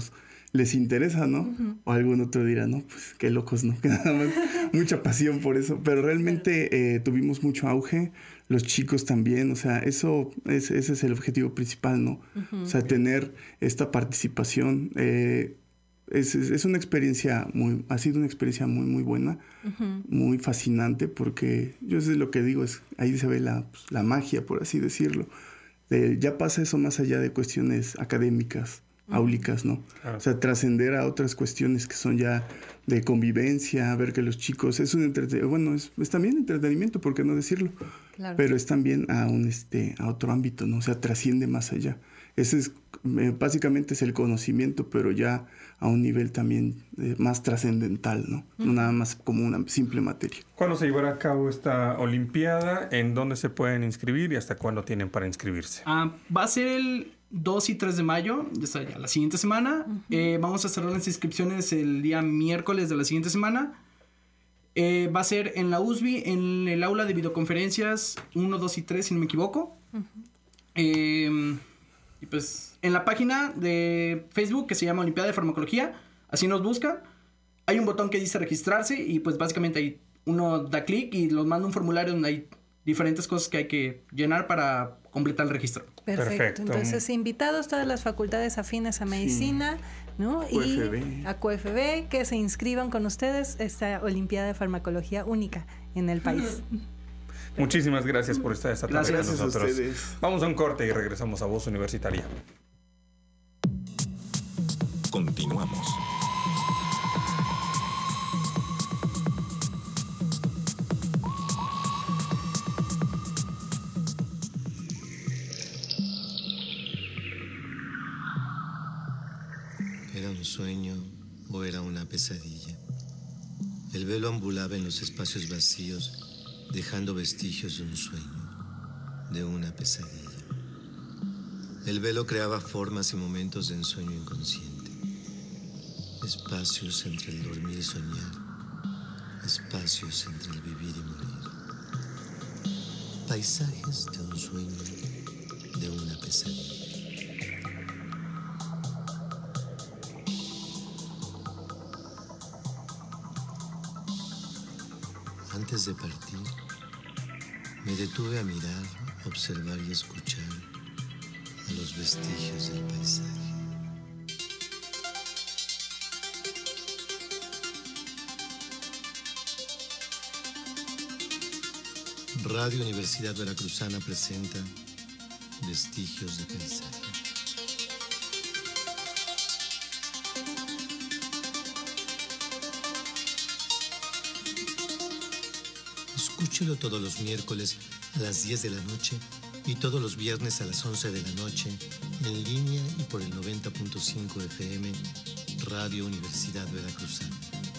les interesa, ¿no? Ujú. O algún otro dirá, no, pues qué locos, ¿no? Que nada más, mucha pasión por eso. Pero realmente eh, tuvimos mucho auge, los chicos también, o sea, eso es, ese es el objetivo principal, ¿no? Ujú. O sea, tener esta participación. Eh, es, es, es una experiencia muy, ha sido una experiencia muy, muy buena, Ujú. muy fascinante, porque yo sé lo que digo, es ahí se ve la, pues, la magia, por así decirlo. Eh, ya pasa eso más allá de cuestiones académicas, áulicas, ¿no? Claro. O sea, trascender a otras cuestiones que son ya de convivencia, ver que los chicos, es un entretenimiento, bueno, es, es también entretenimiento, ¿por qué no decirlo? Claro. Pero es también a un este a otro ámbito, ¿no? O sea, trasciende más allá. Ese es eh, básicamente es el conocimiento, pero ya a un nivel también eh, más trascendental, ¿no? No Ujú. nada más como una simple materia. ¿Cuándo se llevará a cabo esta Olimpiada? ¿En dónde se pueden inscribir y hasta cuándo tienen para inscribirse? Ah, va a ser el dos y tres de mayo, ya sea, ya la siguiente semana. Eh, vamos a cerrar las inscripciones el día miércoles de la siguiente semana. Eh, va a ser en la U S B I, en el aula de videoconferencias uno, dos y tres, si no me equivoco. Eh, y pues en la página de Facebook que se llama Olimpiada de Farmacología, así nos buscan. Hay un botón que dice registrarse y pues básicamente ahí uno da clic y los manda un formulario donde hay diferentes cosas que hay que llenar para completar el registro. Perfecto. Perfecto. Entonces, invitados todas las facultades afines a medicina, ¿no? Q F B. Y a Q F B que se inscriban con ustedes esta Olimpiada de Farmacología única en el país. Muchísimas gracias por estar esta tarde Gracias. con Gracias a nosotros. ustedes. Vamos a un corte y regresamos a Voz Universitaria. Continuamos. ¿Era un sueño o era una pesadilla? El velo ambulaba en los espacios vacíos, dejando vestigios de un sueño, de una pesadilla. El velo creaba formas y momentos de ensueño inconsciente. Espacios entre el dormir y soñar, espacios entre el vivir y morir. Paisajes de un sueño, de una pesadilla. Antes de partir, me detuve a mirar, observar y escuchar a los vestigios del paisaje. Radio Universidad Veracruzana presenta Vestigios de Paisaje. Escúchelo todos los miércoles a las diez de la noche y todos los viernes a las once de la noche en línea y por el noventa punto cinco F M Radio Universidad Veracruzana.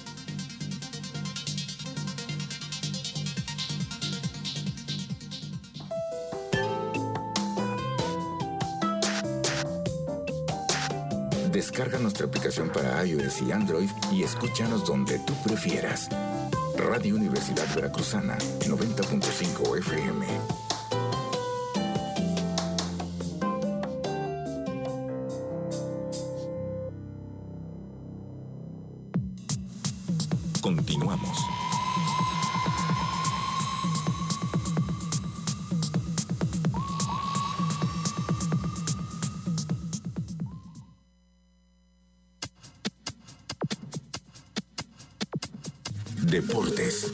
Descarga nuestra aplicación para iOS y Android y escúchanos donde tú prefieras. Radio Universidad Veracruzana, noventa punto cinco F M. Continuamos. Deportes.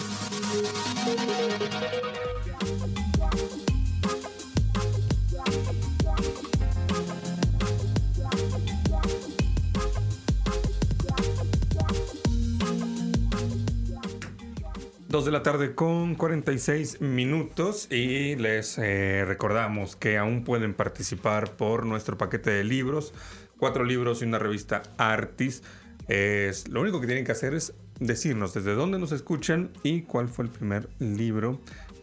Dos de la tarde con cuarenta y seis minutos y les eh, recordamos que aún pueden participar por nuestro paquete de libros, cuatro libros y una revista Artis. Es, lo único que tienen que hacer es decirnos desde dónde nos escuchan y cuál fue el primer libro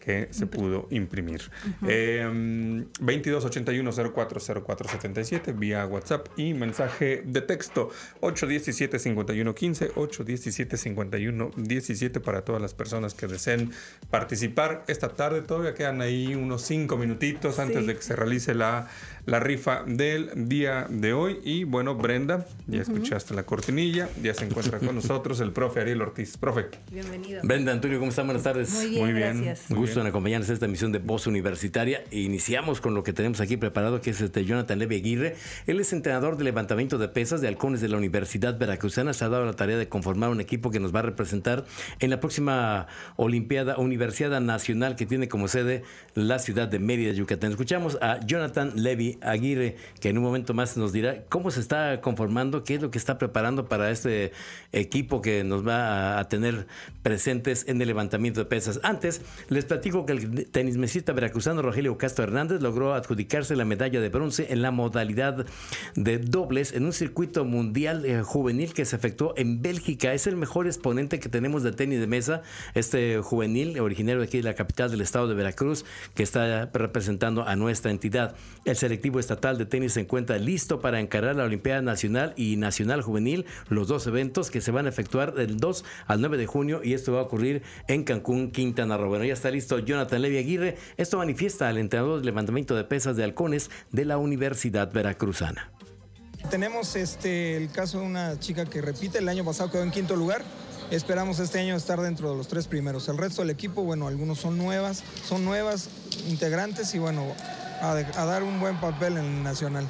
que se pudo imprimir. Uh-huh. eh, veintidós ochenta y uno cero cuatro cero cuatro setenta y siete vía WhatsApp y mensaje de texto ocho diecisiete cincuenta y uno quince, ocho diecisiete cincuenta y uno diecisiete para todas las personas que deseen participar esta tarde. Todavía quedan ahí unos cinco minutitos antes sí. de que se realice la, la rifa del día de hoy. Y bueno, Brenda, ya uh-huh. escuchaste la cortinilla, ya se encuentra con nosotros el profe Ariel Ortiz. Profe. Bienvenido. Brenda, Antonio, ¿cómo están? Buenas tardes. Muy bien, Muy bien. gracias. Un gusto en acompañarnos en esta emisión de Voz Universitaria. Iniciamos con lo que tenemos aquí preparado, que es este Jonathan Levy Aguirre. Él es entrenador de levantamiento de pesas de halcones de la Universidad Veracruzana. Se ha dado la tarea de conformar un equipo que nos va a representar en la próxima Olimpiada Universidad Nacional que tiene como sede la ciudad de Mérida, Yucatán. Escuchamos a Jonathan Levy Aguirre, que en un momento más nos dirá cómo se está conformando, qué es lo que está preparando para este equipo que nos va a tener presentes en el levantamiento de pesas. Antes, les platico que el tenismesista veracruzano Rogelio Castro Hernández logró adjudicarse la medalla de bronce en la modalidad de dobles en un circuito mundial eh, juvenil que se efectuó en Bélgica. Es el mejor exponente que tenemos de tenis de mesa, este juvenil, originario de aquí de la capital del estado de Veracruz, que está representando a nuestra entidad. El selectivo estatal de tenis se encuentra listo para encarar la Olimpiada Nacional y Nacional Juvenil, los dos eventos que se van a efectuar del dos al nueve de junio, y esto va a ocurrir en Cancún, Quintana Roo. Bueno, ya está listo Jonathan Levy Aguirre. Esto manifiesta al entrenador de levantamiento de pesas de halcones de la Universidad Veracruzana. Tenemos este, el caso de una chica que repite, el año pasado quedó en quinto lugar. Esperamos este año estar dentro de los tres primeros. El resto del equipo, bueno, algunos son nuevas, son nuevas integrantes y bueno, a, a dar un buen papel en el nacional.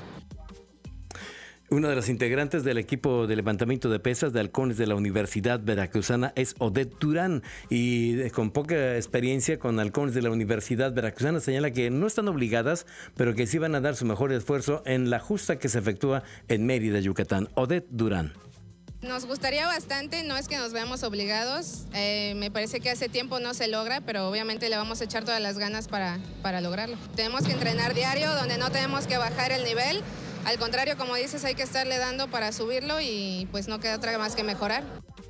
Una de las integrantes del equipo de levantamiento de pesas de halcones de la Universidad Veracruzana es Odette Durán, y con poca experiencia con halcones de la Universidad Veracruzana señala que no están obligadas, pero que sí van a dar su mejor esfuerzo en la justa que se efectúa en Mérida, Yucatán. Odette Durán. Nos gustaría bastante, no es que nos veamos obligados, eh, me parece que hace tiempo no se logra, pero obviamente le vamos a echar todas las ganas para, para lograrlo. Tenemos que entrenar diario, donde no tenemos que bajar el nivel, al contrario, como dices, hay que estarle dando para subirlo y pues no queda otra más que mejorar.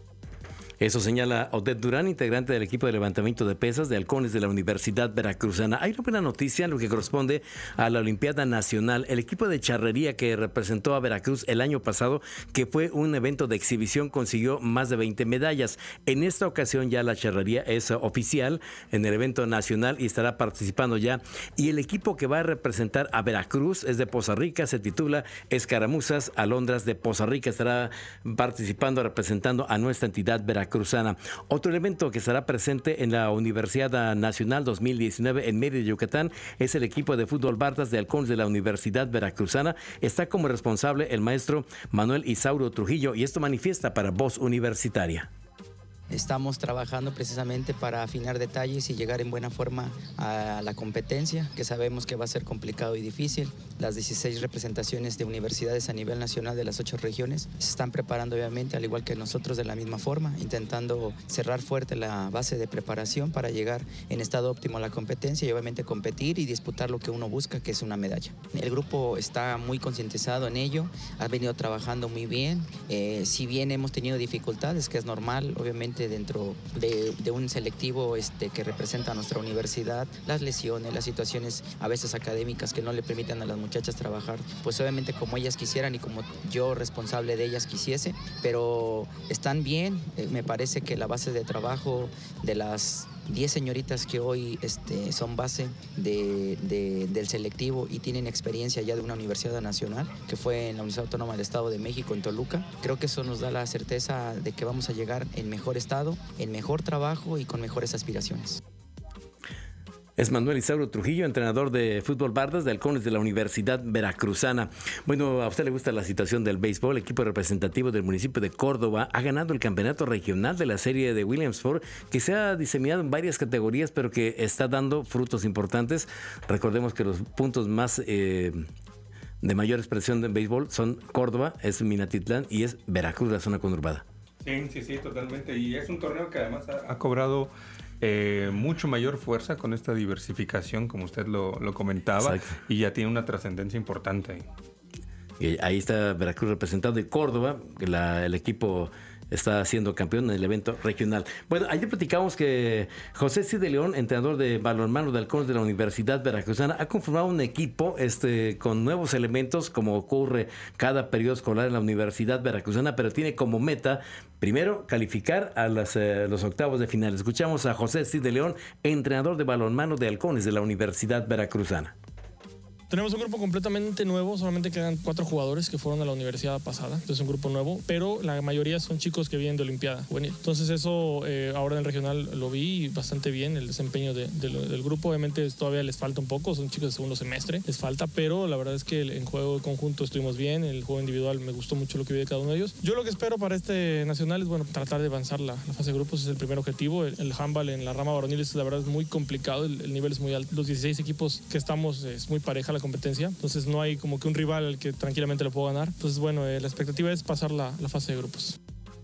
Eso señala Odette Durán, integrante del equipo de levantamiento de pesas de halcones de la Universidad Veracruzana. Hay una buena noticia en lo que corresponde a la Olimpiada Nacional. El equipo de charrería que representó a Veracruz el año pasado, que fue un evento de exhibición, consiguió más de veinte medallas. En esta ocasión ya la charrería es oficial en el evento nacional y estará participando ya. Y el equipo que va a representar a Veracruz es de Poza Rica, se titula Escaramuzas Alondras de Poza Rica. Estará participando, representando a nuestra entidad Veracruz. Cruzana. Otro elemento que estará presente en la Universidad Nacional dos mil diecinueve en Mérida, Yucatán, es el equipo de fútbol Bardas de halcones de la Universidad Veracruzana. Está como responsable el maestro Manuel Isauro Trujillo, y esto manifiesta para Voz Universitaria. Estamos trabajando precisamente para afinar detalles y llegar en buena forma a la competencia, que sabemos que va a ser complicado y difícil. Las dieciséis representaciones de universidades a nivel nacional de las ocho regiones se están preparando obviamente, al igual que nosotros, de la misma forma, intentando cerrar fuerte la base de preparación para llegar en estado óptimo a la competencia y obviamente competir y disputar lo que uno busca, que es una medalla. El grupo está muy concientizado en ello, ha venido trabajando muy bien. Eh, si bien hemos tenido dificultades, que es normal, obviamente dentro de, de un selectivo este, que representa a nuestra universidad, las lesiones, las situaciones a veces académicas que no le permiten a las muchachas trabajar, pues obviamente como ellas quisieran y como yo responsable de ellas quisiese, pero están bien. Eh, me parece que la base de trabajo de las diez señoritas que hoy este, son base de, de, del selectivo y tienen experiencia ya de una universidad nacional, que fue en la Universidad Autónoma del Estado de México, en Toluca. Creo que eso nos da la certeza de que vamos a llegar en mejor estado, en mejor trabajo y con mejores aspiraciones. Es Manuel Isauro Trujillo, entrenador de fútbol Bardas de halcones de la Universidad Veracruzana. Bueno, a usted le gusta la situación del béisbol. El equipo representativo del municipio de Córdoba ha ganado el campeonato regional de la serie de Williamsport, que se ha diseminado en varias categorías, pero que está dando frutos importantes. Recordemos que los puntos más eh, de mayor expresión del béisbol son Córdoba, es Minatitlán y es Veracruz, la zona conurbada. Sí, sí, sí, totalmente. Y es un torneo que además ha, ha cobrado Eh, mucho mayor fuerza con esta diversificación, como usted lo, lo comentaba. Exacto. Y ya tiene una trascendencia importante. Y ahí está Veracruz representado, y Córdoba, la, el equipo está siendo campeón en el evento regional. Bueno, ayer platicamos que José Cid de León, entrenador de balonmano de halcones de la Universidad Veracruzana, ha conformado un equipo este, con nuevos elementos, como ocurre cada periodo escolar en la Universidad Veracruzana, pero tiene como meta, primero, calificar a las, eh, los octavos de final. Escuchamos a José Cid de León, entrenador de balonmano de halcones de la Universidad Veracruzana. Tenemos un grupo completamente nuevo, solamente quedan cuatro jugadores que fueron a la universidad pasada, entonces un grupo nuevo, pero la mayoría son chicos que vienen de Olimpiada Juvenil. Entonces eso eh, ahora en el regional lo vi bastante bien, el desempeño de, de, del grupo. Obviamente todavía les falta un poco, son chicos de segundo semestre, les falta, pero la verdad es que en juego conjunto estuvimos bien, en el juego individual me gustó mucho lo que vi de cada uno de ellos. Yo lo que espero para este nacional es, bueno, tratar de avanzar la, la fase de grupos, es el primer objetivo. El, el handball en la rama varonil es, la verdad, es muy complicado, el, el nivel es muy alto. Los dieciséis equipos que estamos es muy pareja la competencia, entonces no hay como que un rival al que tranquilamente lo puedo ganar. Entonces, bueno, eh, la expectativa es pasar la, la fase de grupos.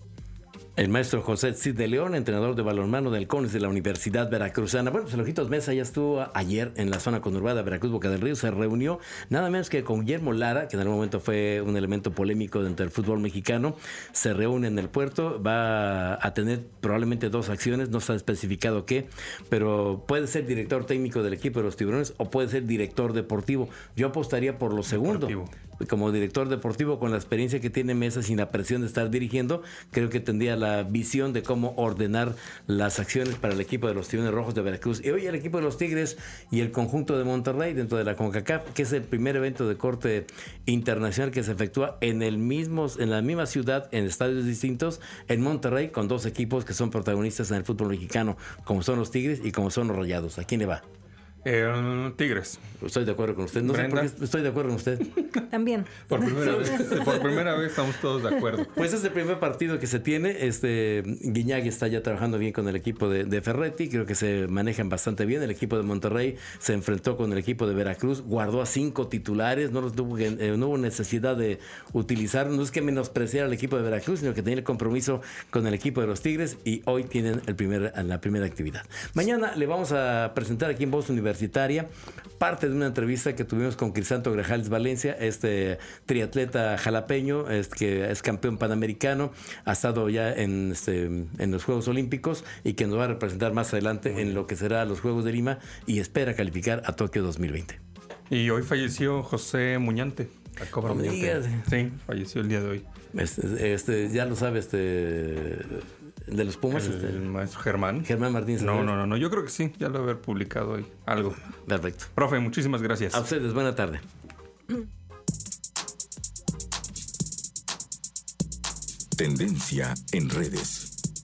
El maestro José Cid de León, entrenador de balonmano de halcones de la Universidad Veracruzana. Bueno, pues el Ojitos Mesa ya estuvo ayer en la zona conurbada Veracruz, Boca del Río. Se reunió nada menos que con Guillermo Lara, que en algún momento fue un elemento polémico dentro del fútbol mexicano. Se reúne en el puerto, va a tener probablemente dos acciones, no está especificado qué, pero puede ser director técnico del equipo de los Tiburones o puede ser director deportivo. Yo apostaría por lo segundo. Deportivo. Como director deportivo, con la experiencia que tiene Mesa, sin la presión de estar dirigiendo, creo que tendría la visión de cómo ordenar las acciones para el equipo de los Tiburones Rojos de Veracruz. Y hoy el equipo de los Tigres y el conjunto de Monterrey dentro de la CONCACAF, que es el primer evento de corte internacional que se efectúa en el mismo, en la misma ciudad, en estadios distintos, en Monterrey, con dos equipos que son protagonistas en el fútbol mexicano, como son los Tigres y como son los Rayados. ¿A quién le va? Eh, tigres. Estoy de acuerdo con usted. No Brenda. sé por qué estoy de acuerdo con usted. También. Por primera vez, por primera vez estamos todos de acuerdo. Pues es el primer partido que se tiene. Este Guiñagui está ya trabajando bien con el equipo de, de Ferretti. Creo que se manejan bastante bien. El equipo de Monterrey se enfrentó con el equipo de Veracruz. Guardó a cinco titulares. No, los tuvo, eh, no hubo necesidad de utilizar. No es que menospreciar al equipo de Veracruz, sino que tenía el compromiso con el equipo de los Tigres. Y hoy tienen el primer, la primera actividad. Mañana le vamos a presentar aquí en Voz Universitaria parte de una entrevista que tuvimos con Crisanto Grajales Valencia, este triatleta jalapeño, es, que es campeón panamericano, ha estado ya en, este, en los Juegos Olímpicos y que nos va a representar más adelante en lo que será los Juegos de Lima y espera calificar a Tokio dos mil veinte. Y hoy falleció José Muñante. No me digas. Sí, falleció el día de hoy. Este, este, ya lo sabe, este... ¿De los Pumas? El, este, el maestro Germán. Germán Martínez. No, no, no, no, yo creo que sí, ya lo haber publicado hoy algo. Perfecto. Profe, muchísimas gracias. A ustedes, buena tarde. Tendencia en redes.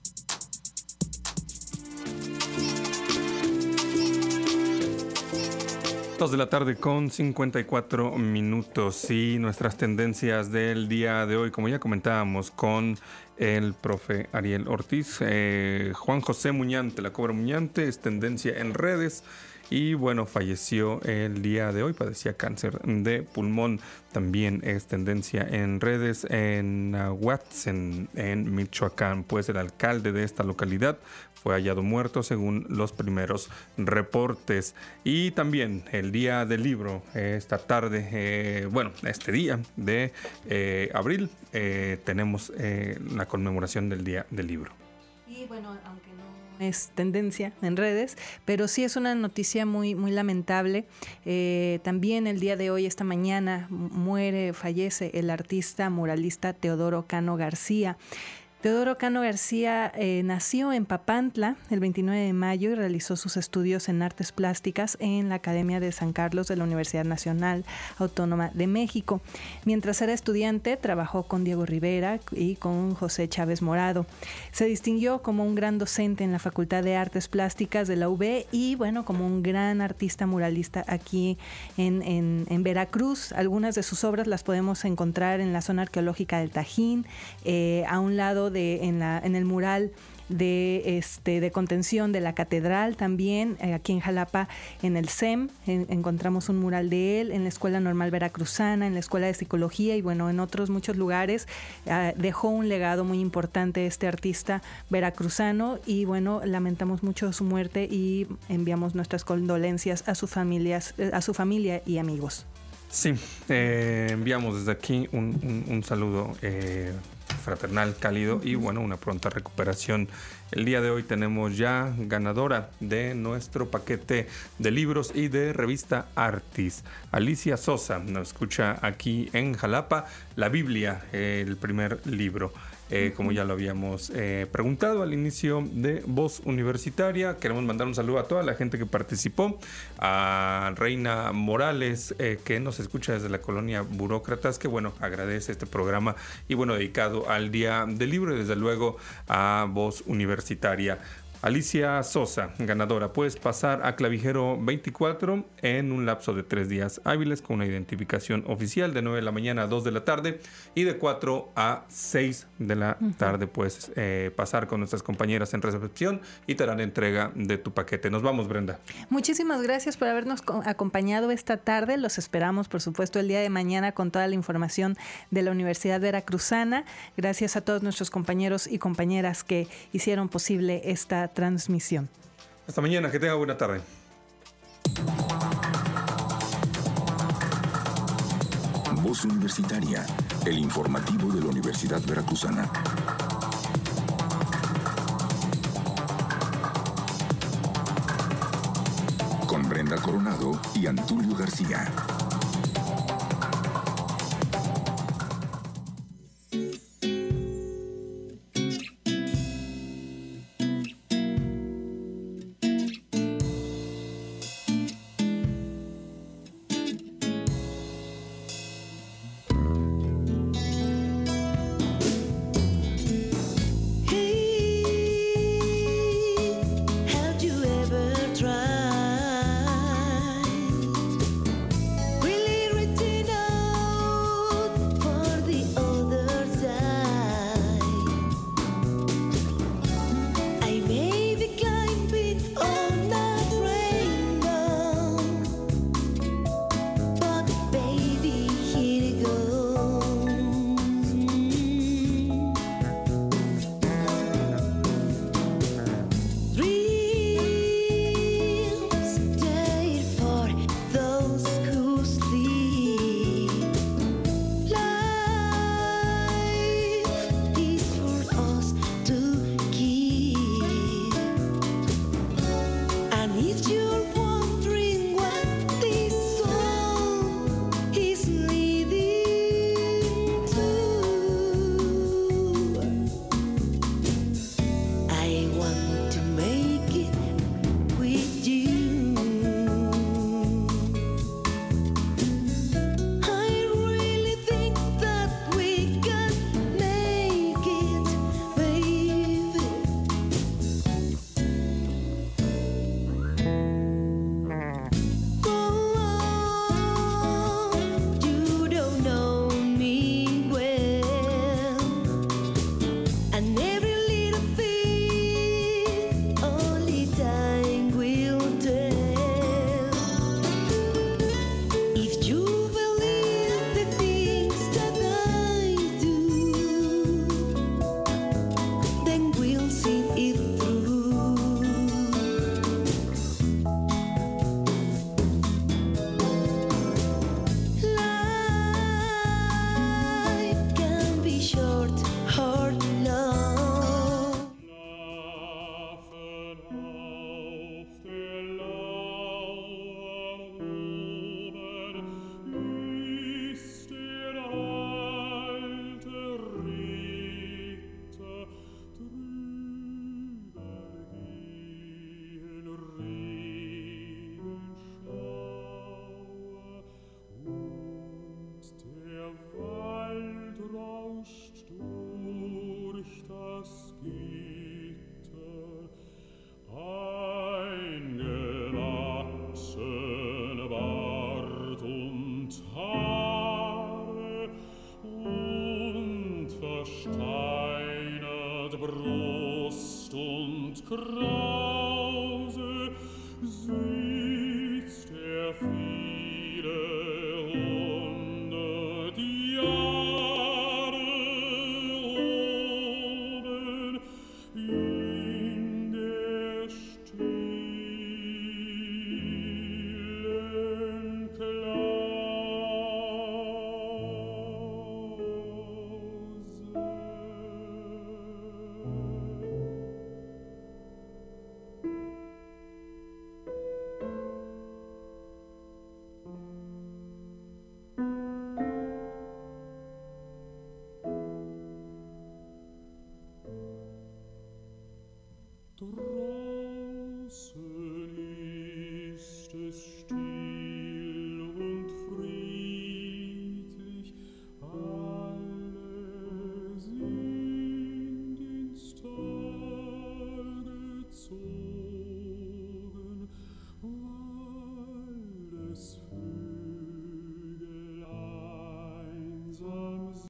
Dos de la tarde con cincuenta y cuatro minutos y nuestras tendencias del día de hoy, como ya comentábamos con el profe Ariel Ortiz, eh, Juan José Muñante, la Cobra Muñante, es tendencia en redes y bueno, falleció el día de hoy, padecía cáncer de pulmón, también es tendencia en redes en Aguax, en, en Michoacán, pues el alcalde de esta localidad fue hallado muerto según los primeros reportes. Y también el día del libro, esta tarde, eh, bueno, este día de eh, abril, eh, tenemos eh, la conmemoración del día del libro. Y bueno, aunque no es tendencia en redes, pero sí es una noticia muy, muy lamentable. Eh, también el día de hoy, esta mañana, muere, fallece el artista muralista Teodoro Cano García. Teodoro Cano García eh, nació en Papantla el veintinueve de mayo y realizó sus estudios en artes plásticas en la Academia de San Carlos de la Universidad Nacional Autónoma de México. Mientras era estudiante, trabajó con Diego Rivera y con José Chávez Morado. Se distinguió como un gran docente en la Facultad de Artes Plásticas de la U B y, bueno, como un gran artista muralista aquí en, en, en Veracruz. Algunas de sus obras las podemos encontrar en la zona arqueológica del Tajín, eh, a un lado de De, en, la, en el mural de, este, de contención de la catedral también, eh, aquí en Jalapa, en el C E M, en, encontramos un mural de él, en la Escuela Normal Veracruzana, en la Escuela de Psicología y bueno, en otros muchos lugares. Eh, dejó un legado muy importante este artista veracruzano y bueno, lamentamos mucho su muerte y enviamos nuestras condolencias a sus familias, a su familia y amigos. Sí, eh, enviamos desde aquí un, un, un saludo eh, fraternal, cálido y bueno, una pronta recuperación. El día de hoy tenemos ya ganadora de nuestro paquete de libros y de revista Artis. Alicia Sosa nos escucha aquí en Jalapa, La Biblia, el primer libro. Eh, como ya lo habíamos eh, preguntado al inicio de Voz Universitaria, queremos mandar un saludo a toda la gente que participó, a Reina Morales, eh, que nos escucha desde la colonia Burócratas, que bueno, agradece este programa y bueno, dedicado al Día del Libro y desde luego a Voz Universitaria. Alicia Sosa, ganadora, puedes pasar a Clavijero veinticuatro en un lapso de tres días hábiles con una identificación oficial de nueve de la mañana a dos de la tarde y de cuatro a seis de la uh-huh. tarde puedes eh, pasar con nuestras compañeras en recepción y te harán entrega de tu paquete. Nos vamos, Brenda. Muchísimas gracias por habernos acompañado esta tarde. Los esperamos, por supuesto, el día de mañana con toda la información de la Universidad Veracruzana. Gracias a todos nuestros compañeros y compañeras que hicieron posible esta transmisión. Hasta mañana, que tenga buena tarde. Voz Universitaria, el informativo de la Universidad Veracruzana. Con Brenda Coronado y Antulio García. Brust und Kraft.